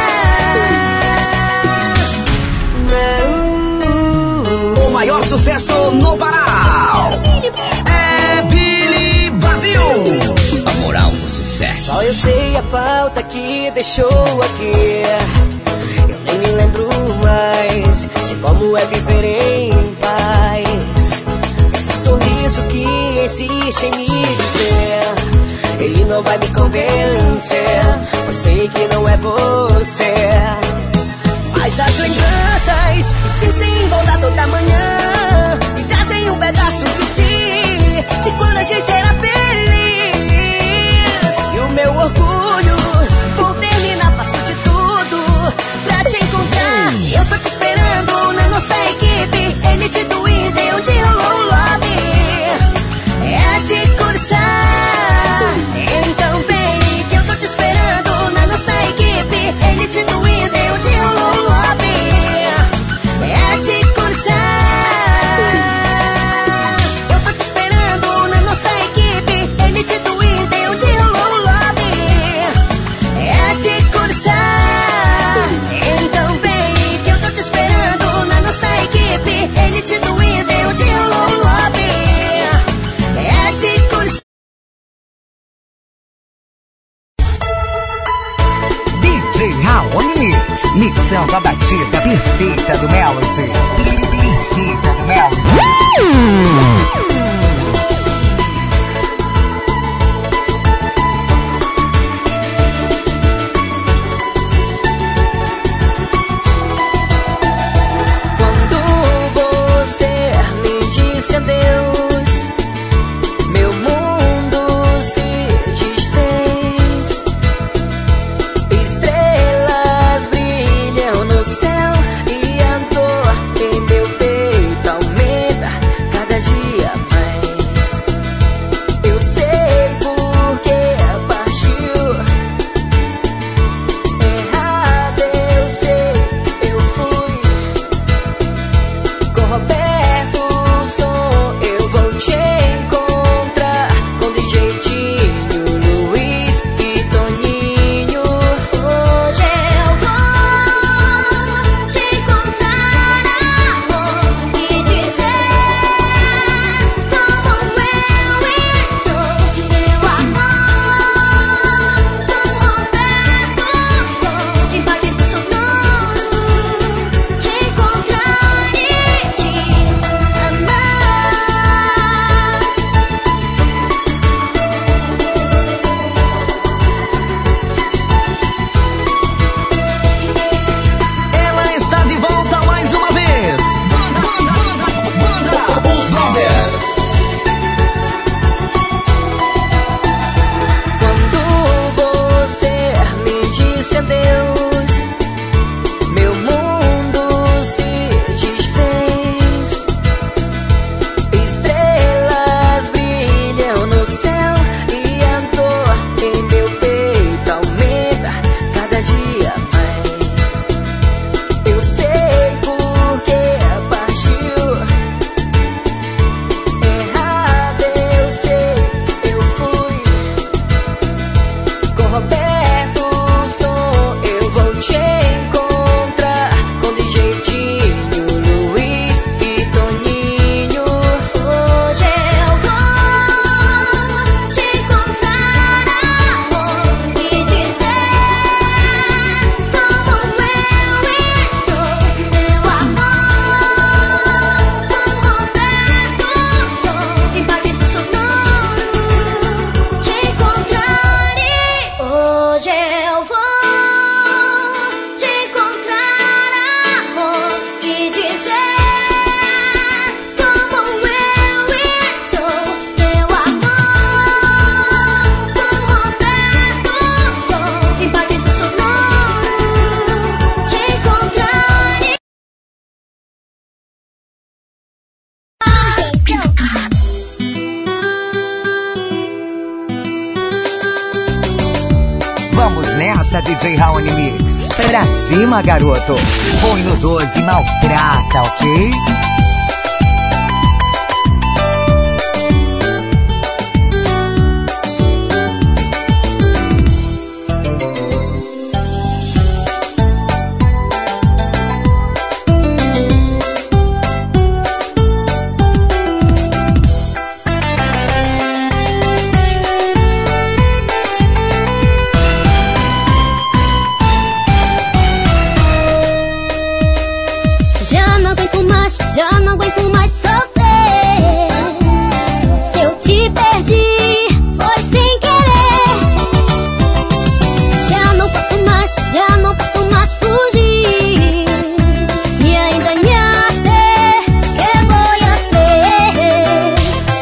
O maior sucesso no Pará é Billy Brasil. A moral do sucesso. Só eu sei a falta que deixou aqui. Eu nem me lembro mais de como é viver em paz. Esse sorriso que insiste em me dizer, ele não vai me convencer, eu sei que não é você. Mas as lembranças insistem em voltar toda manhã e trazem um pedaço de ti, de quando a gente era feliz. E o meu orgulho por terminar faço de tudo pra te encontrar. E eu tô te esperando na nossa equipe, Elite do Inter, onde rolou o lobby. É te cursar, então vem que eu tô te esperando na nossa equipe, Elite do Inter, onde rolou o lobby. É te cursar, eu tô te esperando na nossa equipe, Elite do Inter, onde rolou o lobby. É te cursar, então vem que eu tô te esperando na nossa equipe, Elite do Inter, onde rolou o lobby. É te cursar. DJ Raoni Mix, mixando a batida perfeita do Melody. Perfeita do Melody. Quando você me disse adeus, meu mundo se desfez. Estrelas brilham no céu e a dor em meu peito aumenta cada dia mais. Eu sei por que partiu. Errado eu sei, eu fui. Com Roberto sou eu DJ Raoni Mix. Pra cima, garoto. Põe no 12, maltrata, ok? Já não aguento mais sofrer. Se eu te perdi, foi sem querer. Já não posso mais fugir. E a engañarte, ¿qué voy a hacer?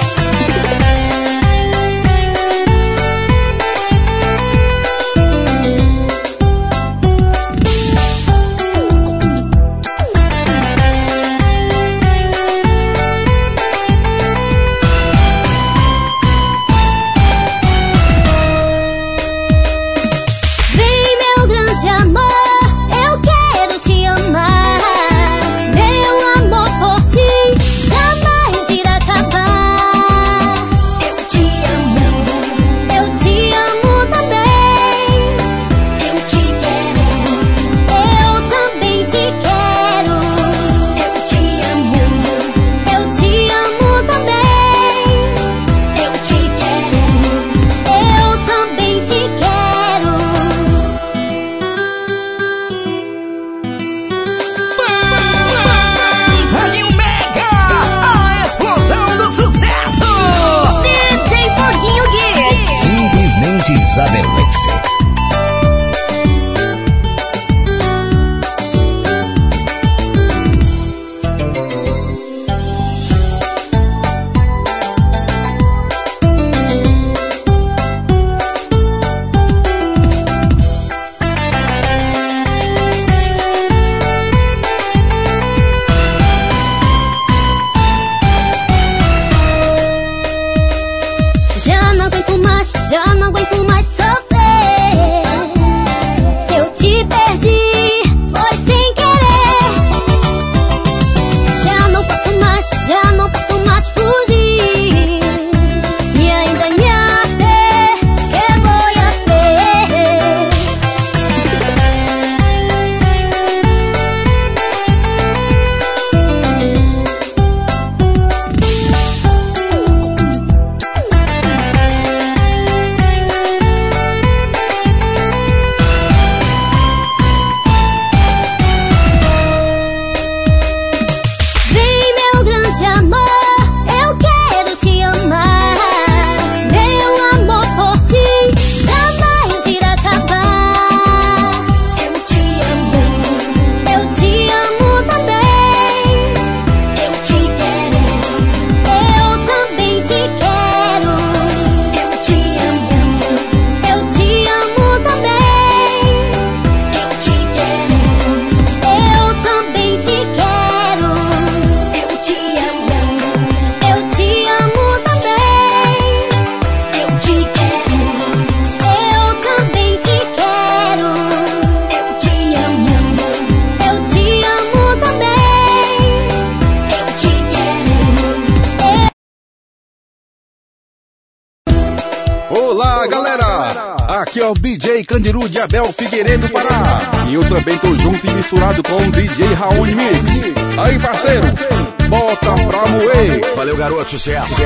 Já não aguento mais sofrer. Se eu te perdi, foi sem querer. Já não posso mais fugir. E a engañarte, ¿qué voy a hacer? Olá, galera! Aqui é o DJ Candiru de Abel Figueiredo Pará. E eu também tô junto e misturado com o DJ Raoni Mix. Aí, parceiro, bota pra moer. Valeu, garoto, sucesso.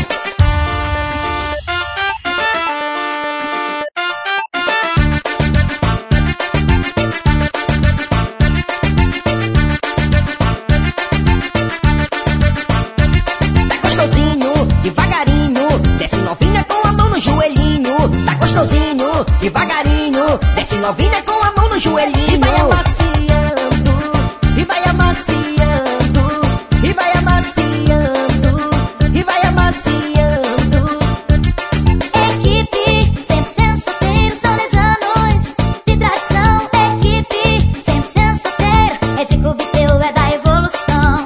Devagarinho, desce novinha com a mão no joelhinho. Tá gostosinho, devagarinho, desce novinha com a mão no joelhinho. E vai amaciando, e vai amaciando, e vai amaciando, e vai amaciando. Equipe 100% solteiro, são 10 anos de tradição. Equipe 100% solteiro, é de Cubiteu, é da evolução.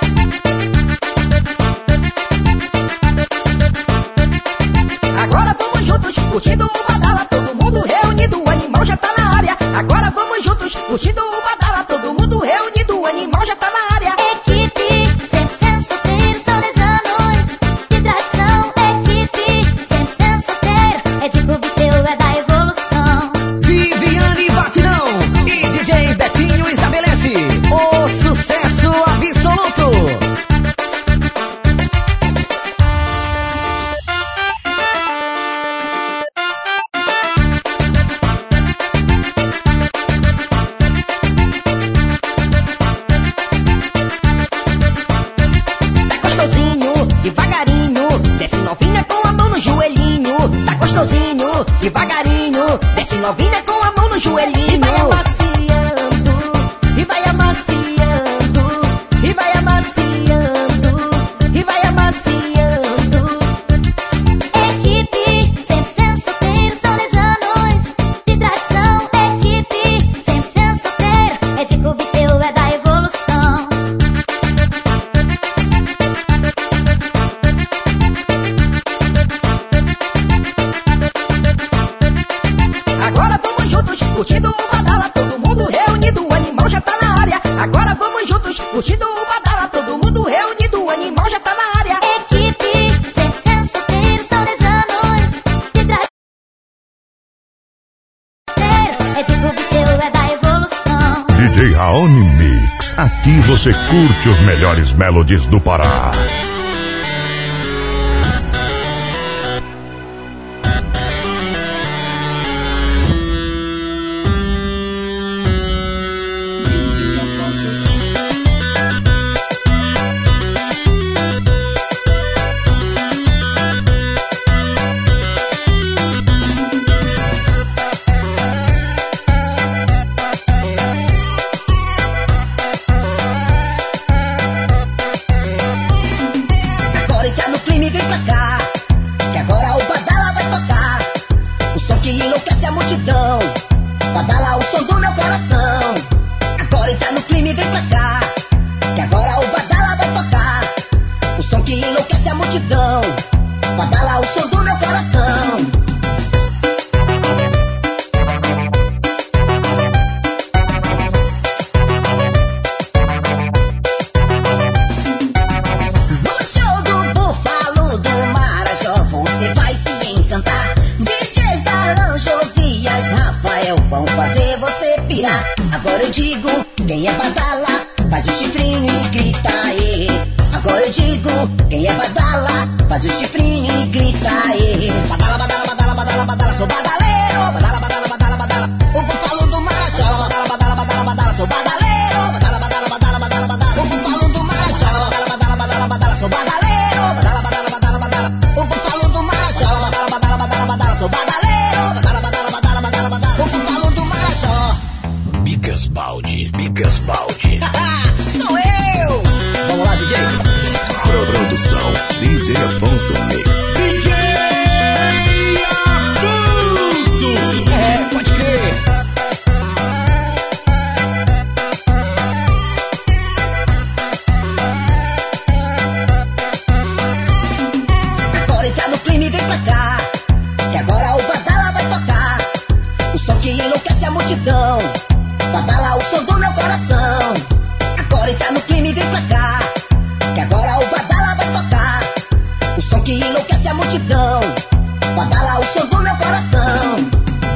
Agora vamos curtindo o badala, todo mundo reunido, o animal já tá na área. Equipe 100% solteiro, são 10 anos de tradição. Equipe 100% solteiro, é de clube teu, é da evolução. Viviane Batidão e DJ Betinho estabelece o sucesso absoluto. Devagarinho, desce novinha com a mão no joelhinho. Tá gostosinho, devagarinho, desce novinha com a mão no joelhinho. E vai amaciando, e vai amaciando, e vai amaciando, e vai amaciando. Equipe 100% solteiro, são 10 anos de tradição. Equipe 100% solteiro, é de clube teu, é da evolução. Agora vamos juntos, curtindo o badala, todo mundo reunido, o animal já tá na área. Agora vamos juntos, curtindo o badala, todo mundo reunido, o animal já tá na área. Equipe 100% solteiro, são 10 anos de tradição. É de clube teu, é da evolução. DJ Raoni Mix. Aqui você curte os melhores melodies do Pará. Agora entra no clima e vem pra cá, que agora o badala vai tocar. O som que enlouquece a multidão, badala o som do meu coração. Agora entra no clima e vem pra cá, que agora o badala vai tocar. O som que enlouquece a multidão, badala o som do meu coração. No show do Búfalo do Marajó você vai se encantar. DJs da Josias, Rafael vão fazer você pirar. Agora eu digo, quem é badala, faz o chifrinho e grita aê. Agora eu digo, quem é badala, faz o chifrinho e grita aê. Badala, badala, badala, badala, badala, sou badaleiro. Badala, badala, badala, badala, o Búfalo do Marajó. Badala, badala, badala, badala, sou badaleiro. Badala, badala, badala, badala, badala, o Búfalo do Marajó. Badala, badala, badala, badala, sou badaleiro. Badala, badala, badala, badala, o Búfalo do Marajó. Badala, badala, badala, badala, sou badaleiro. Badala, badala, badala, badala, badala, o Búfalo do Marajó. Bigas Balde, Bigas Balde. Sou eu! Vamos lá, DJ? Produção DJ Afonso Mix. É, pode crer. Agora entra no clima e vem pra cá, que agora o badala vai tocar. O som que enlouquece a multidão, badala o som do meu coração. Agora entra no clima e vem pra cá, que agora o badala vai tocar. O som que enlouquece a multidão, badala o som do meu coração.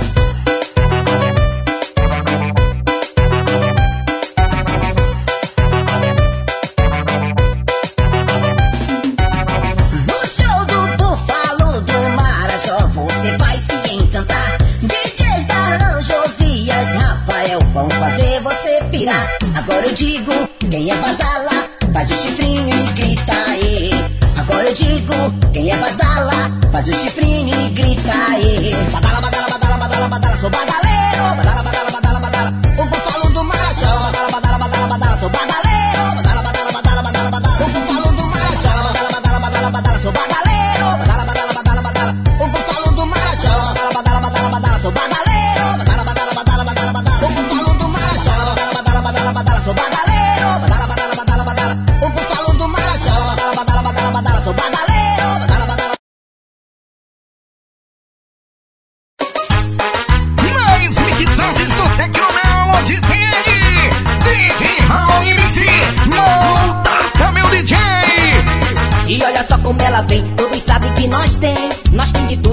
No show do Búfalo do Marajó você vai se encantar. DJs da Josias, Rafael vão fazer você pirar. Agora eu digo, quem é badala, faz o chifrinho e grita aê. Agora eu digo, quem é badala, faz o chifrinho e grita aê. Badala, badala, badala, badala, badala, sou badaleiro. Badala, badala, badala, badala, o Búfalo do Marajó. Badala, badala, badala, badala, sou badaleiro. Badala, badala, badala, badala, badala, o Búfalo do Marajó. Badala, badala, badala, badala, sou badaleiro. Badala, badala, badala, badala, o Búfalo do Marajó. Badala, badala, badala, badala, sou badaleiro. Badala, badala, badala, badala, badala, o Búfalo do Marajó. Badala, badala, badala, badala, sou badaleiro. Badala, badala, badala, badala, o Búfalo do Marajó. Badala, badala, badala, badala, sou badaleiro. Badala, badala. Mais mixagens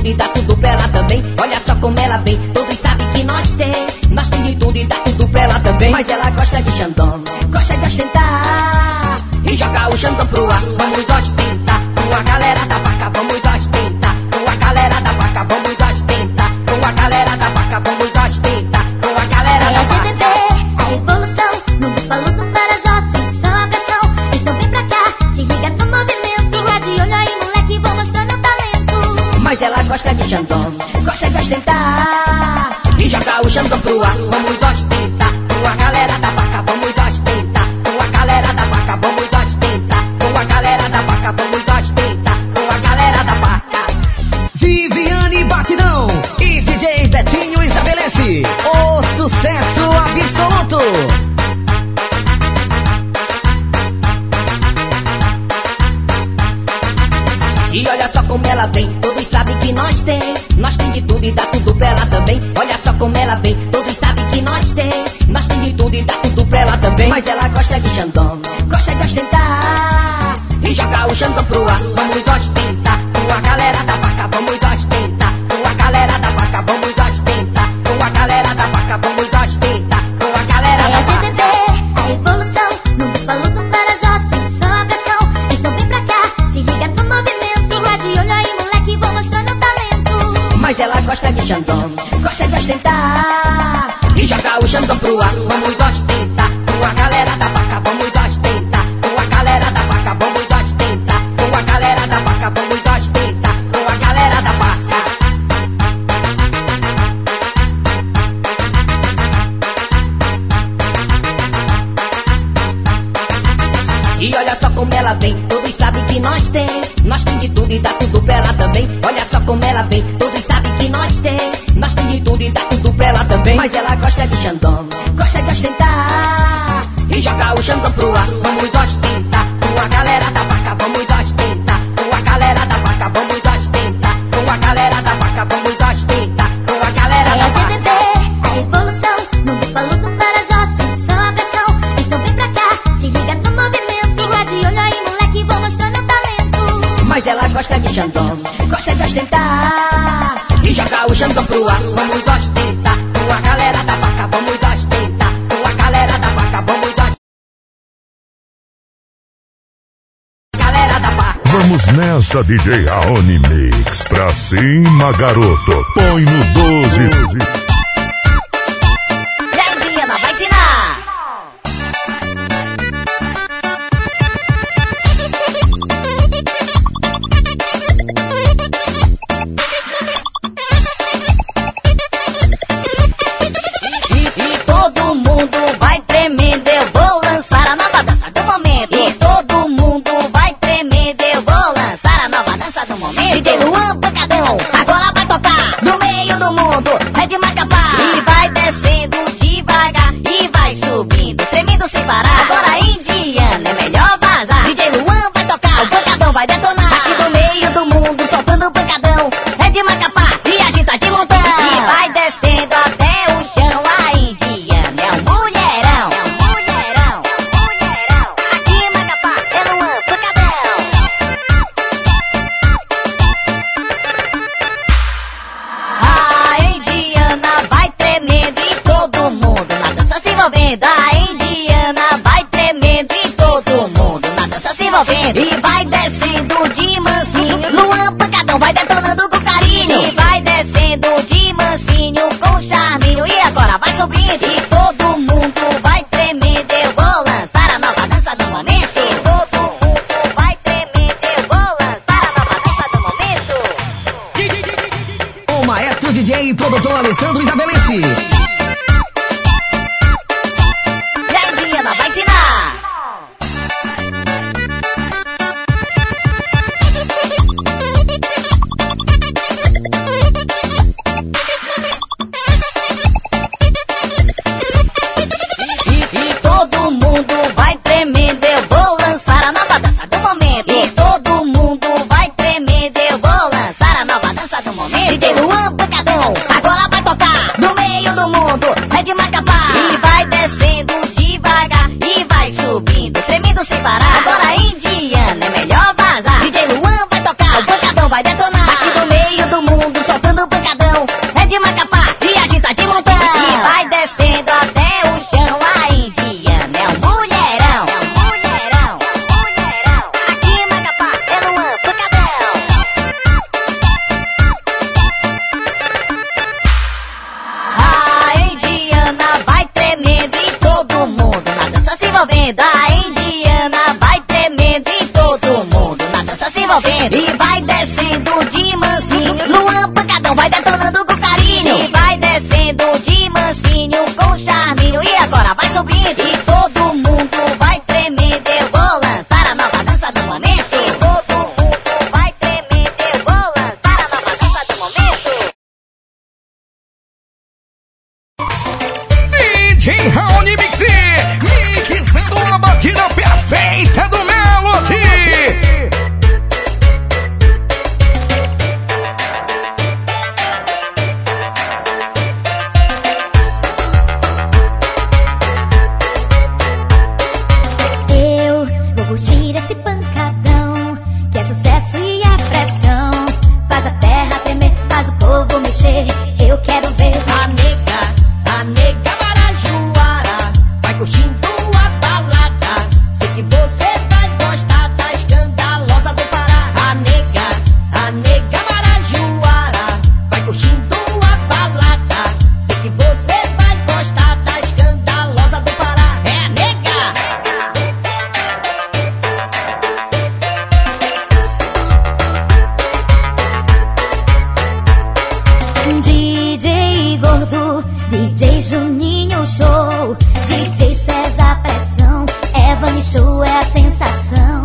tudo e dá tudo pra ela também. Olha só como ela vem, todos sabem que nós tem de tudo e dá tudo pra ela também. Mas ela gosta de Xandão, gosta de ostentar e jogar o Xandão pro ar. Vamos ostentar com a galera da vaca, vamos ostentar com a galera da vaca, vamos ostentar com a galera da vaca, vamos ostentar com a galera da vaca. A evolução, no búfalo do Marajó, sem só abração. Então vem pra cá, se liga no movimento. É de olho aí, moleque, vou mostrando o talento. Mas ela gosta de Xandão, gosta de ostentar e jogar o Xandão pro ar. Vamos ostentar com a galera da vaca, vamos ostentar com a galera da vaca, vamos ostentar com a galera da vaca, vamos ostentar com a galera da vaca. Viviane Batidão e DJ Betinho estabelece o sucesso absoluto. E olha só como ela vem, todos sabem que nós tem de tudo e dá tudo pra ela também. Olha só como ela vem, todos sabem que nós tem de tudo e dá tudo pra ela também. Mas ela gosta de Xandão, gosta de ostentar e jogar o Xandão pro ar. Vamos ostentar com a galera da vaca, vamos ostentar com a galera da vaca, vamos ostentar com a galera da vaca, vamos ostentar com a galera da vaca. A evolução, no búfalo do Marajó, sem só abração. Então vem pra cá, se liga no movimento. É de olho aí, moleque, vou mostrando o talento. Mas ela gosta de Xandão, gosta de ostentar e jogar o Xandão pro ar. Vamos ostentar com a galera da vaca, vamos ostentar com a galera da vaca, vamos ostentar com a galera da vaca, vamos ostentar com a galera da vaca. E olha só como ela vem, todos sabem que nós tem de tudo e dá tudo pra ela também. Olha só como ela vem, todos sabem que nós tem de tudo e dá tudo pra ela também. Mas ela gosta de Xandão, gosta de ostentar e jogar o Xandão pro ar. Vamos ostentar com a galera da vaca, vamos ostentar com a galera da vaca, vamos ostentar com a galera da vaca, vamos ostentar com a galera da vaca. A evolução, no búfalo do Marajó, sem só abração. Então vem pra cá, se liga no movimento. É de olho aí, moleque, vou mostrando o talento. Mas ela gosta de Xandão, gosta de ostentar e jogar o Xandão pro ar. Vamos ostentar com a galera da vaca, vamos ostentar com a galera da vaca, vamos ostentar com a galera da vaca. Vamos nessa, DJ Raoni Mix. Pra cima, garoto. Põe no 12. E aí, Diana, vai ensinar. E todo mundo vai tremendo, eu vou lançar a nova dança do momento. E todo mundo vai tremendo, eu vou lançar a nova dança do momento. DJ Luan Pancadão, agora vai tocar no meio do mundo, é de Macapá. E vai descendo devagar e vai subindo, tremendo sem parar. Agora Indiana, é melhor vazar. DJ Luan vai tocar, o pancadão vai detonar. Aqui no meio do mundo, soltando o pancadão, é de Macapá e a gente tá de montão. E vai descendo até o chão, a Indiana é um mulherão. É um mulherão, é um mulherão. Aqui em Macapá, é Luan Pancadão. A Indiana vai tremendo e todo mundo na dança se envolvendo. A Indiana vai tremendo e todo mundo na dança se envolvendo. E vai descendo de mansinho, Luan Pancadão vai detonando com carinho. E vai descendo de mansinho com charminho. E agora vai subindo e todo mundo vai tremendo. Eu vou lançar a nova dança do momento. E todo mundo vai tremendo. Eu vou lançar a nova dança do momento. O maestro DJ e produtor Alessandro estabelece. E aí, Diana, vai ensinar. E todo mundo vai tremendo, eu vou lançar a nova dança do momento. E todo mundo vai tremendo, eu vou lançar a nova dança do momento. DJ Luan Pancadão, agora vai tocar no meio do mundo, é de Macapá. E vai descendo devagar e vai subindo, tremendo sem parar. Agora Indiana, é melhor vazar. DJ Luan vai tocar, o pancadão vai detonar. Aqui no meio do mundo, DJ Raoni Mix, mixando a batida perfeita do Melody. Curtir esse pancadão, que é sucesso e a pressão. Faz a terra tremer, faz o povo mexer. Eu quero ver a nega Marajoara vai curtindo a balada. Sei que você vai gostar da escandalosa do Pará. A nega Marajoara vai curtindo a balada. Sei que você vai gostar da escandalosa do Pará. É a nega. DJ Gordo, DJ Juninho Show, DJ César Pressão, Evan Show é a sensação.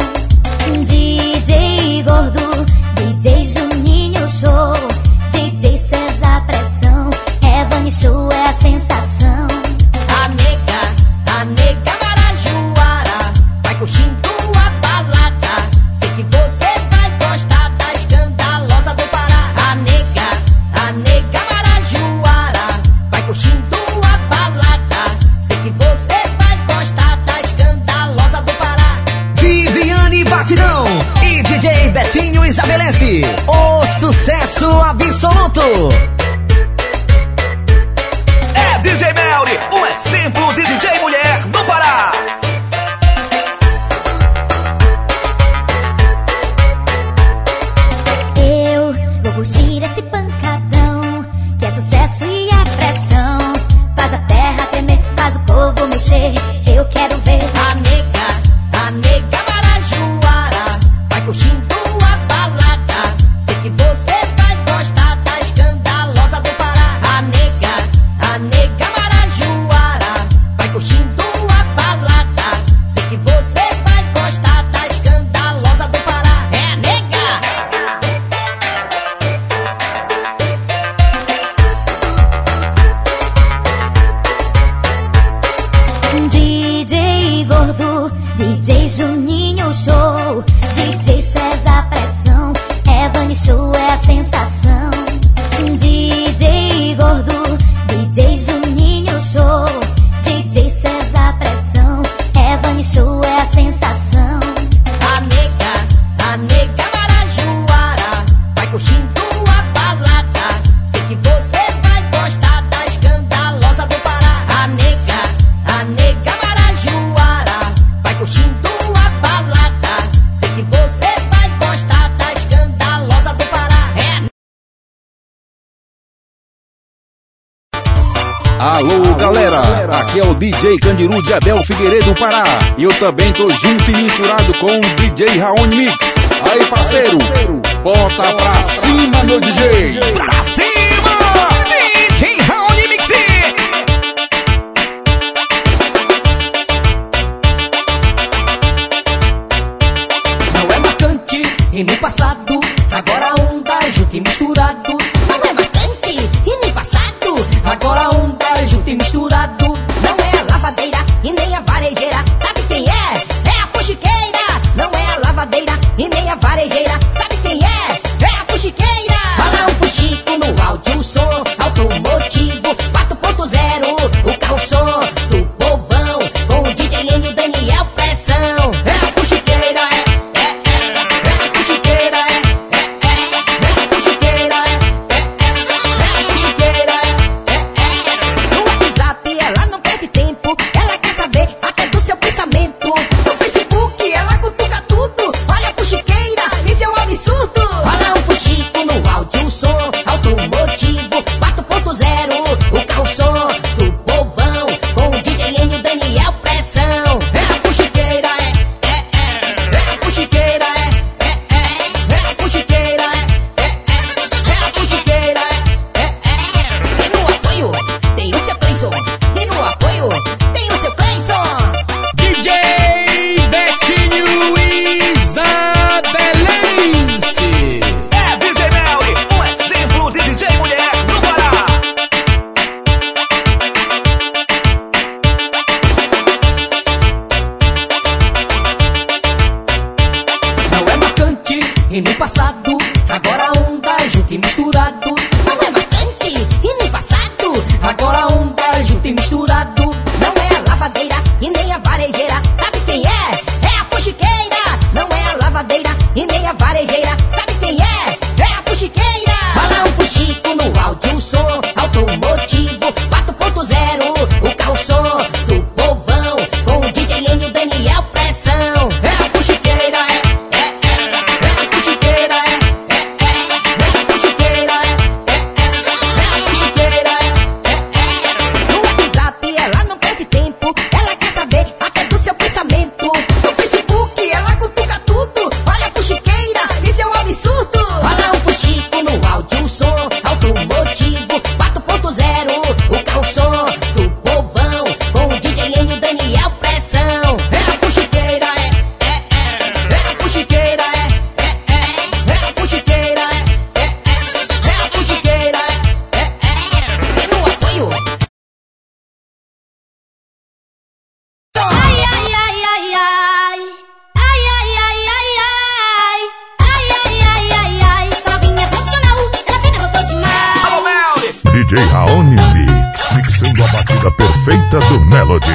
DJ Gordo, DJ Juninho Show, DJ César Pressão, Evan Show é a sensação. A nega Marajoara vai curtindo a balada. Sei que você vai gostar da escandalosa do Pará. A nega Marajoara vai curtindo a balada. Sei que você vai gostar da escandalosa do Pará. Viviane Batidão e DJ Betinho estabelece o sucesso absoluto. É DJ Melody, um exemplo de DJ mulher do Pará. Eu vou curtir esse pancadão, que é sucesso e a pressão. Faz a terra tremer, faz o povo mexer. Eu quero ver a nega Marajoara vai curtindo a balada. Sei que você vai gostar da escandalosa do Pará. A nega Marajoara vai curtindo a balada. Sei que você vai gostar da escandalosa do Pará. É a nega. DJ Gordo, DJ Juninho Show, DJ César Pressão, Evan Show é a sensação. DJ Gordo, DJ Juninho Show, DJ César Pressão, Evan Show é a sensação. A nega Marajoara vai curtindo a balada. Sei que você vai gostar da escandalosa do Pará. A nega Marajoara vai curtindo a balada. Sei que você vai gostar da escandalosa do Pará. Alô galera, aqui é o DJ Candiru de Abel Figueiredo Pará. E eu também tô junto e misturado com o DJ Raoni Mix. Aí parceiro, bota pra cima meu DJ. Pra cima, DJ Raoni Mix. Não é marcante e nem passado, agora onda junto e misturado. Não é marcante e nem passado, Agora onda junto e misturado. não é a lavadeira e nem a varejeira. Sabe quem é? É a fuxiqueira. Não é a lavadeira e nem a varejeira. Sabe quem é? É a fuxiqueira. Fala um fuxico no áudio som. batida perfeita do Melody.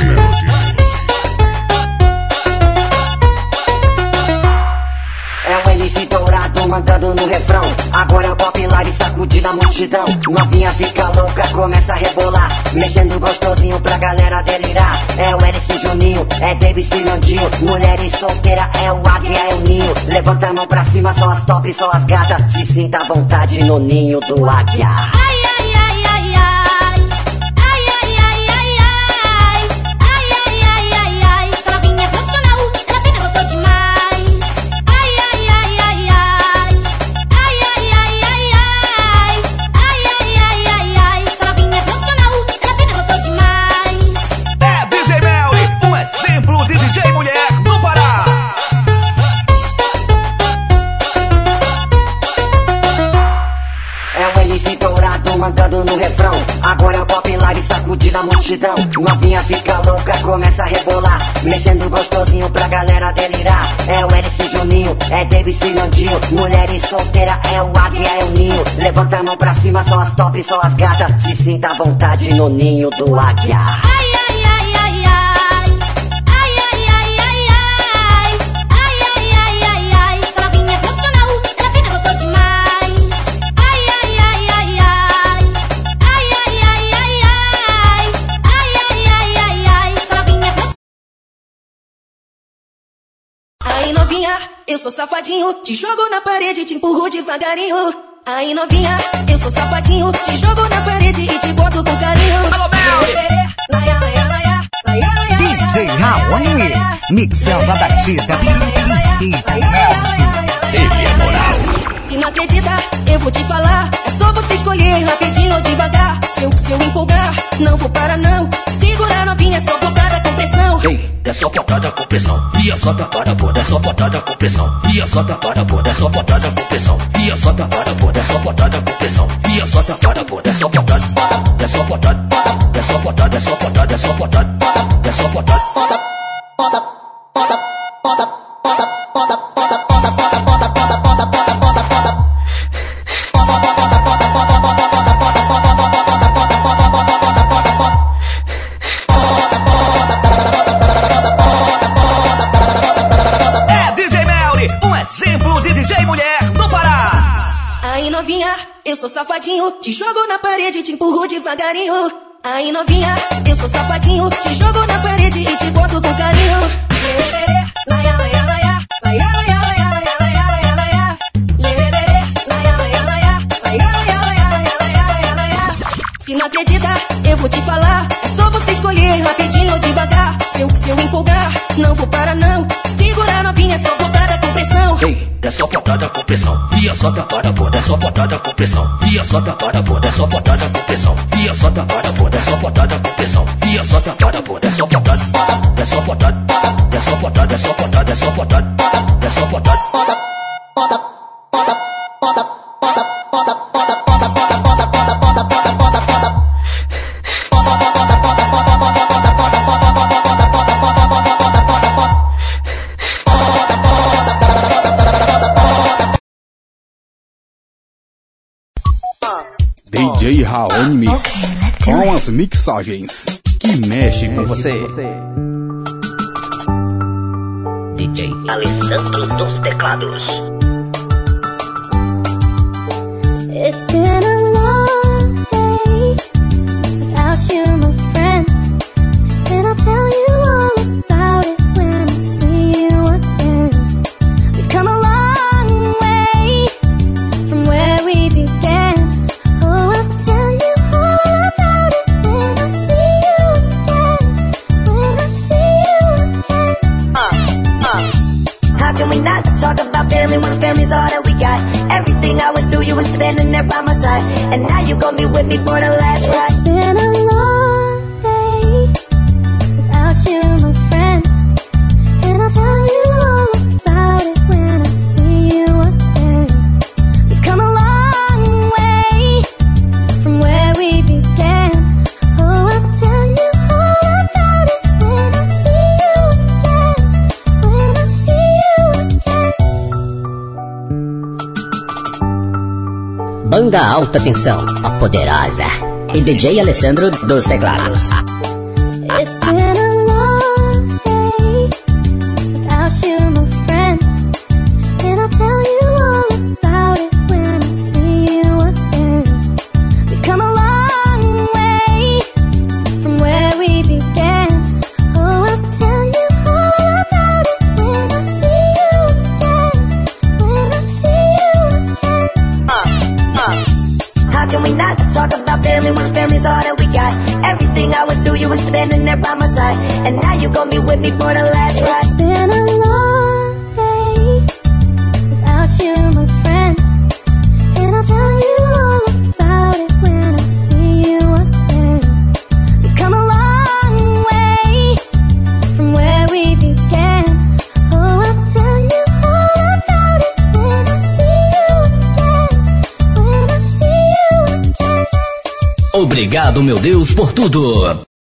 É o MC Dourado mandando no refrão. Agora é o Pop Live sacudindo a multidão. Novinha fica louca, começa a rebolar, mexendo gostosinho pra galera delirar. É o LC Juninho, é David Cirandinho. Mulheres solteira, é o Águia, é o Ninho. Levanta a mão pra cima, só as top, só as gatas. Se sinta à vontade no ninho do Águia. Ai, ai, ai, ai, ai. Ai, ai, ai, ai, ai. Ai, ai, ai, ai, ai. Essa novinha é profissional, ela sempre gostou demais. Ai, ai, ai, ai, ai. Ai, ai, ai, ai, ai. Ai, ai, ai, ai, ai. Essa novinha é profissional, ela sempre gostou demais. É DJ Melly, um exemplo de DJ mulher no Pará. É o MC Dourado mandando no refrão. Agora é o Pop Live sacudindo a multidão. Novinha fica louca, começa a rebolar, mexendo gostosinho pra galera delirar. É o LC Juninho, é David Cirandinho. Mulheres solteira, é o Águia, é o Ninho. Levanta a mão pra cima, só as top, só as gatas. Se sinta à vontade no ninho do Águia. Ai, ai, ai, ai, ai. Ai, ai, ai, ai, ai. Ai, ai, ai, ai, ai. Essa novinha é profissional, ela sempre gostou demais. Ai, ai, ai, ai, ai. Ai, ai, ai, ai, ai. Ai, ai, ai, ai, ai. Essa novinha é profissional. Aí novinha, eu sou safadinho, te jogo na parede e te empurro devagarinho. Aí novinha, eu sou safadinho, te jogo na parede e te boto com carinho. Alô, DJ Raoni Mix, mixando a batida perfeita do Melody. Ele é moral. Se não acredita, eu vou te falar. É só você escolher rapidinho ou devagar. Se eu empolgar, não vou parar não. Segura novinha, só botada com pressão. Ei, é só botada com pressão. E a só tapada, pô, é só botada com pressão. E a só tapada, pô, é só botada com pressão. E a só tapada, pô, é só botada com pressão. E a só tapada, pô, é só botada. É só botada, é só botada, é só botada, é só botada. É só botada. É DJ Melly, um exemplo de DJ mulher no Pará. Aí novinha, eu sou safadinho, te jogo na parede e te empurro devagarinho. Aí novinha, eu sou safadinho, te jogo na parede e te boto com carinho. Se não acredita, eu vou te falar. É só você escolher rapidinho ou devagar. Se eu empolgar, não vou parar não. Segura novinha, só botada com pressão. Ei, é só botada com pressão. E a só tapada, pô, é só botada com pressão. E a só tapada, pô, é só botada com pressão. E a só tapada, pô, é só botada com pressão. E a só tapada, pô, é só botada. É só botada, é só botada, é só botada, é só botada. É só botada. DJ Raoni Mix, com as mixagens que mexe com você. DJ Alessandro dos teclados. It's been a long day without you, my friend. And I'll tell you all about it when I see you again. We've come a long way from where we began. Oh, I'll tell you all about it when I see you again. When I see you again. How can we not talk about family when family's all that we got? Everything I went through, you were standing there by my side. And now you gon' be with me for the last ride. It's been a long day without you, my friend. And I'll tell you all about it when I see you again. We've come a long way from where we began. Oh, I'll tell you all about it when I see you again. When I see you again. Banda Alta Tensão, a poderosa. e DJ Alessandro dos teclados. It's been a long day without you, my friend, and I'll tell you all about it when I see you again. We've come a long way from where we began. Oh, I'll tell you all about it when I see you again. When I see you again. How can we not talk about family when family's all that we got? Everything I went through, you were standing there by my side, and now you gon' be with me for the last ride. It's been a long day without you, my friend, and I'll tell you all about it when I see you again. We've come a long way from where we began. Oh, I'll tell you all about it when I see you again. When I see you again. Obrigado, meu Deus, por tudo.